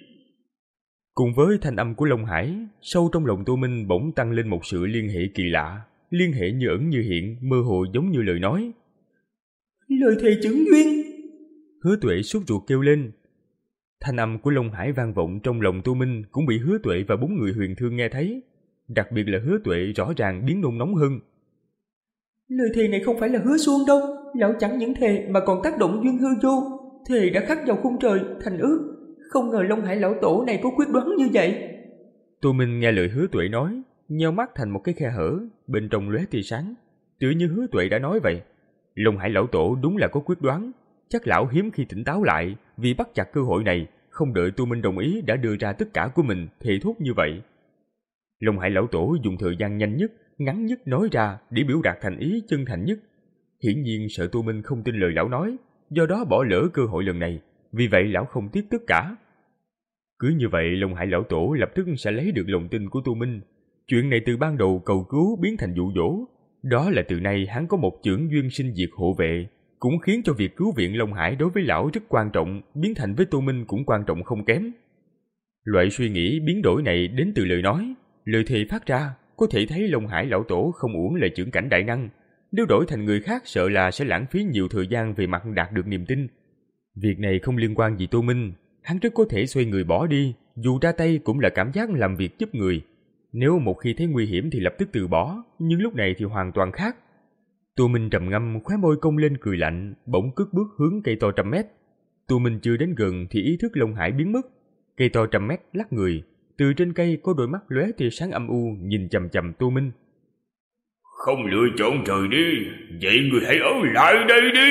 Cùng với thanh âm của Long Hải, sâu trong lòng Tô Minh bỗng tăng lên một sự liên hệ kỳ lạ, liên hệ như ẩn như hiện, mơ hồ giống như lời nói. Lời thề chứng duyên! Hứa Tuệ sốt ruột kêu lên. Thanh âm của Long Hải vang vọng trong lòng Tô Minh cũng bị Hứa Tuệ và bốn người Huyền Thương nghe thấy, đặc biệt là Hứa Tuệ rõ ràng biến nôn nóng hơn. Lời thề này không phải là hứa suông đâu, lão chẳng những thề mà còn tác động duyên hư vô, thề đã khắc vào khung trời thành ước. Không ngờ Long Hải lão tổ này có quyết đoán như vậy. Tô Minh nghe lời Hứa Tuệ nói, nheo mắt thành một cái khe hở, bên trong lóe tia sáng, tựa như Hứa Tuệ đã nói vậy. Long Hải lão tổ đúng là có quyết đoán, chắc lão hiếm khi tỉnh táo lại, vì bắt chặt cơ hội này, không đợi Tô Minh đồng ý đã đưa ra tất cả của mình, thề thốt như vậy. Long Hải lão tổ dùng thời gian nhanh nhất, ngắn nhất nói ra để biểu đạt thành ý chân thành nhất. Hiển nhiên sợ Tô Minh không tin lời lão nói, do đó bỏ lỡ cơ hội lần này, vì vậy lão không tiếc tất cả. Cứ như vậy, Long Hải lão tổ lập tức sẽ lấy được lòng tin của Tô Minh. Chuyện này từ ban đầu cầu cứu biến thành dụ dỗ, đó là từ nay hắn có một chưởng duyên sinh diệt hộ vệ, cũng khiến cho việc cứu viện Long Hải đối với lão rất quan trọng, biến thành với Tô Minh cũng quan trọng không kém. Loại suy nghĩ biến đổi này đến từ lời nói, lời thề phát ra, có thể thấy Long Hải lão tổ không uổng là chưởng cảnh đại năng. Nếu đổi thành người khác sợ là sẽ lãng phí nhiều thời gian về mặt đạt được niềm tin. Việc này không liên quan gì Tô Minh, hắn rất có thể xoay người bỏ đi, dù ra tay cũng là cảm giác làm việc giúp người. Nếu một khi thấy nguy hiểm thì lập tức từ bỏ, nhưng lúc này thì hoàn toàn khác. Tô Minh trầm ngâm, khóe môi cong lên cười lạnh, bỗng cất bước hướng cây to trăm mét. Tô Minh chưa đến gần thì ý thức Long Hải biến mất. Cây to trăm mét lắc người, từ trên cây có đôi mắt lóe tia sáng âm u nhìn chằm chằm Tô Minh. Không lựa chọn rời đi, vậy người hãy ở lại đây đi.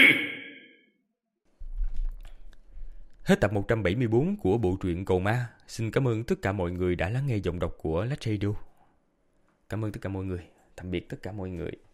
Hết tập một trăm bảy mươi bốn của bộ truyện Cầu Ma. Xin cảm ơn tất cả mọi người đã lắng nghe giọng đọc của Lách Radio. Cảm ơn tất cả mọi người. Tạm biệt tất cả mọi người.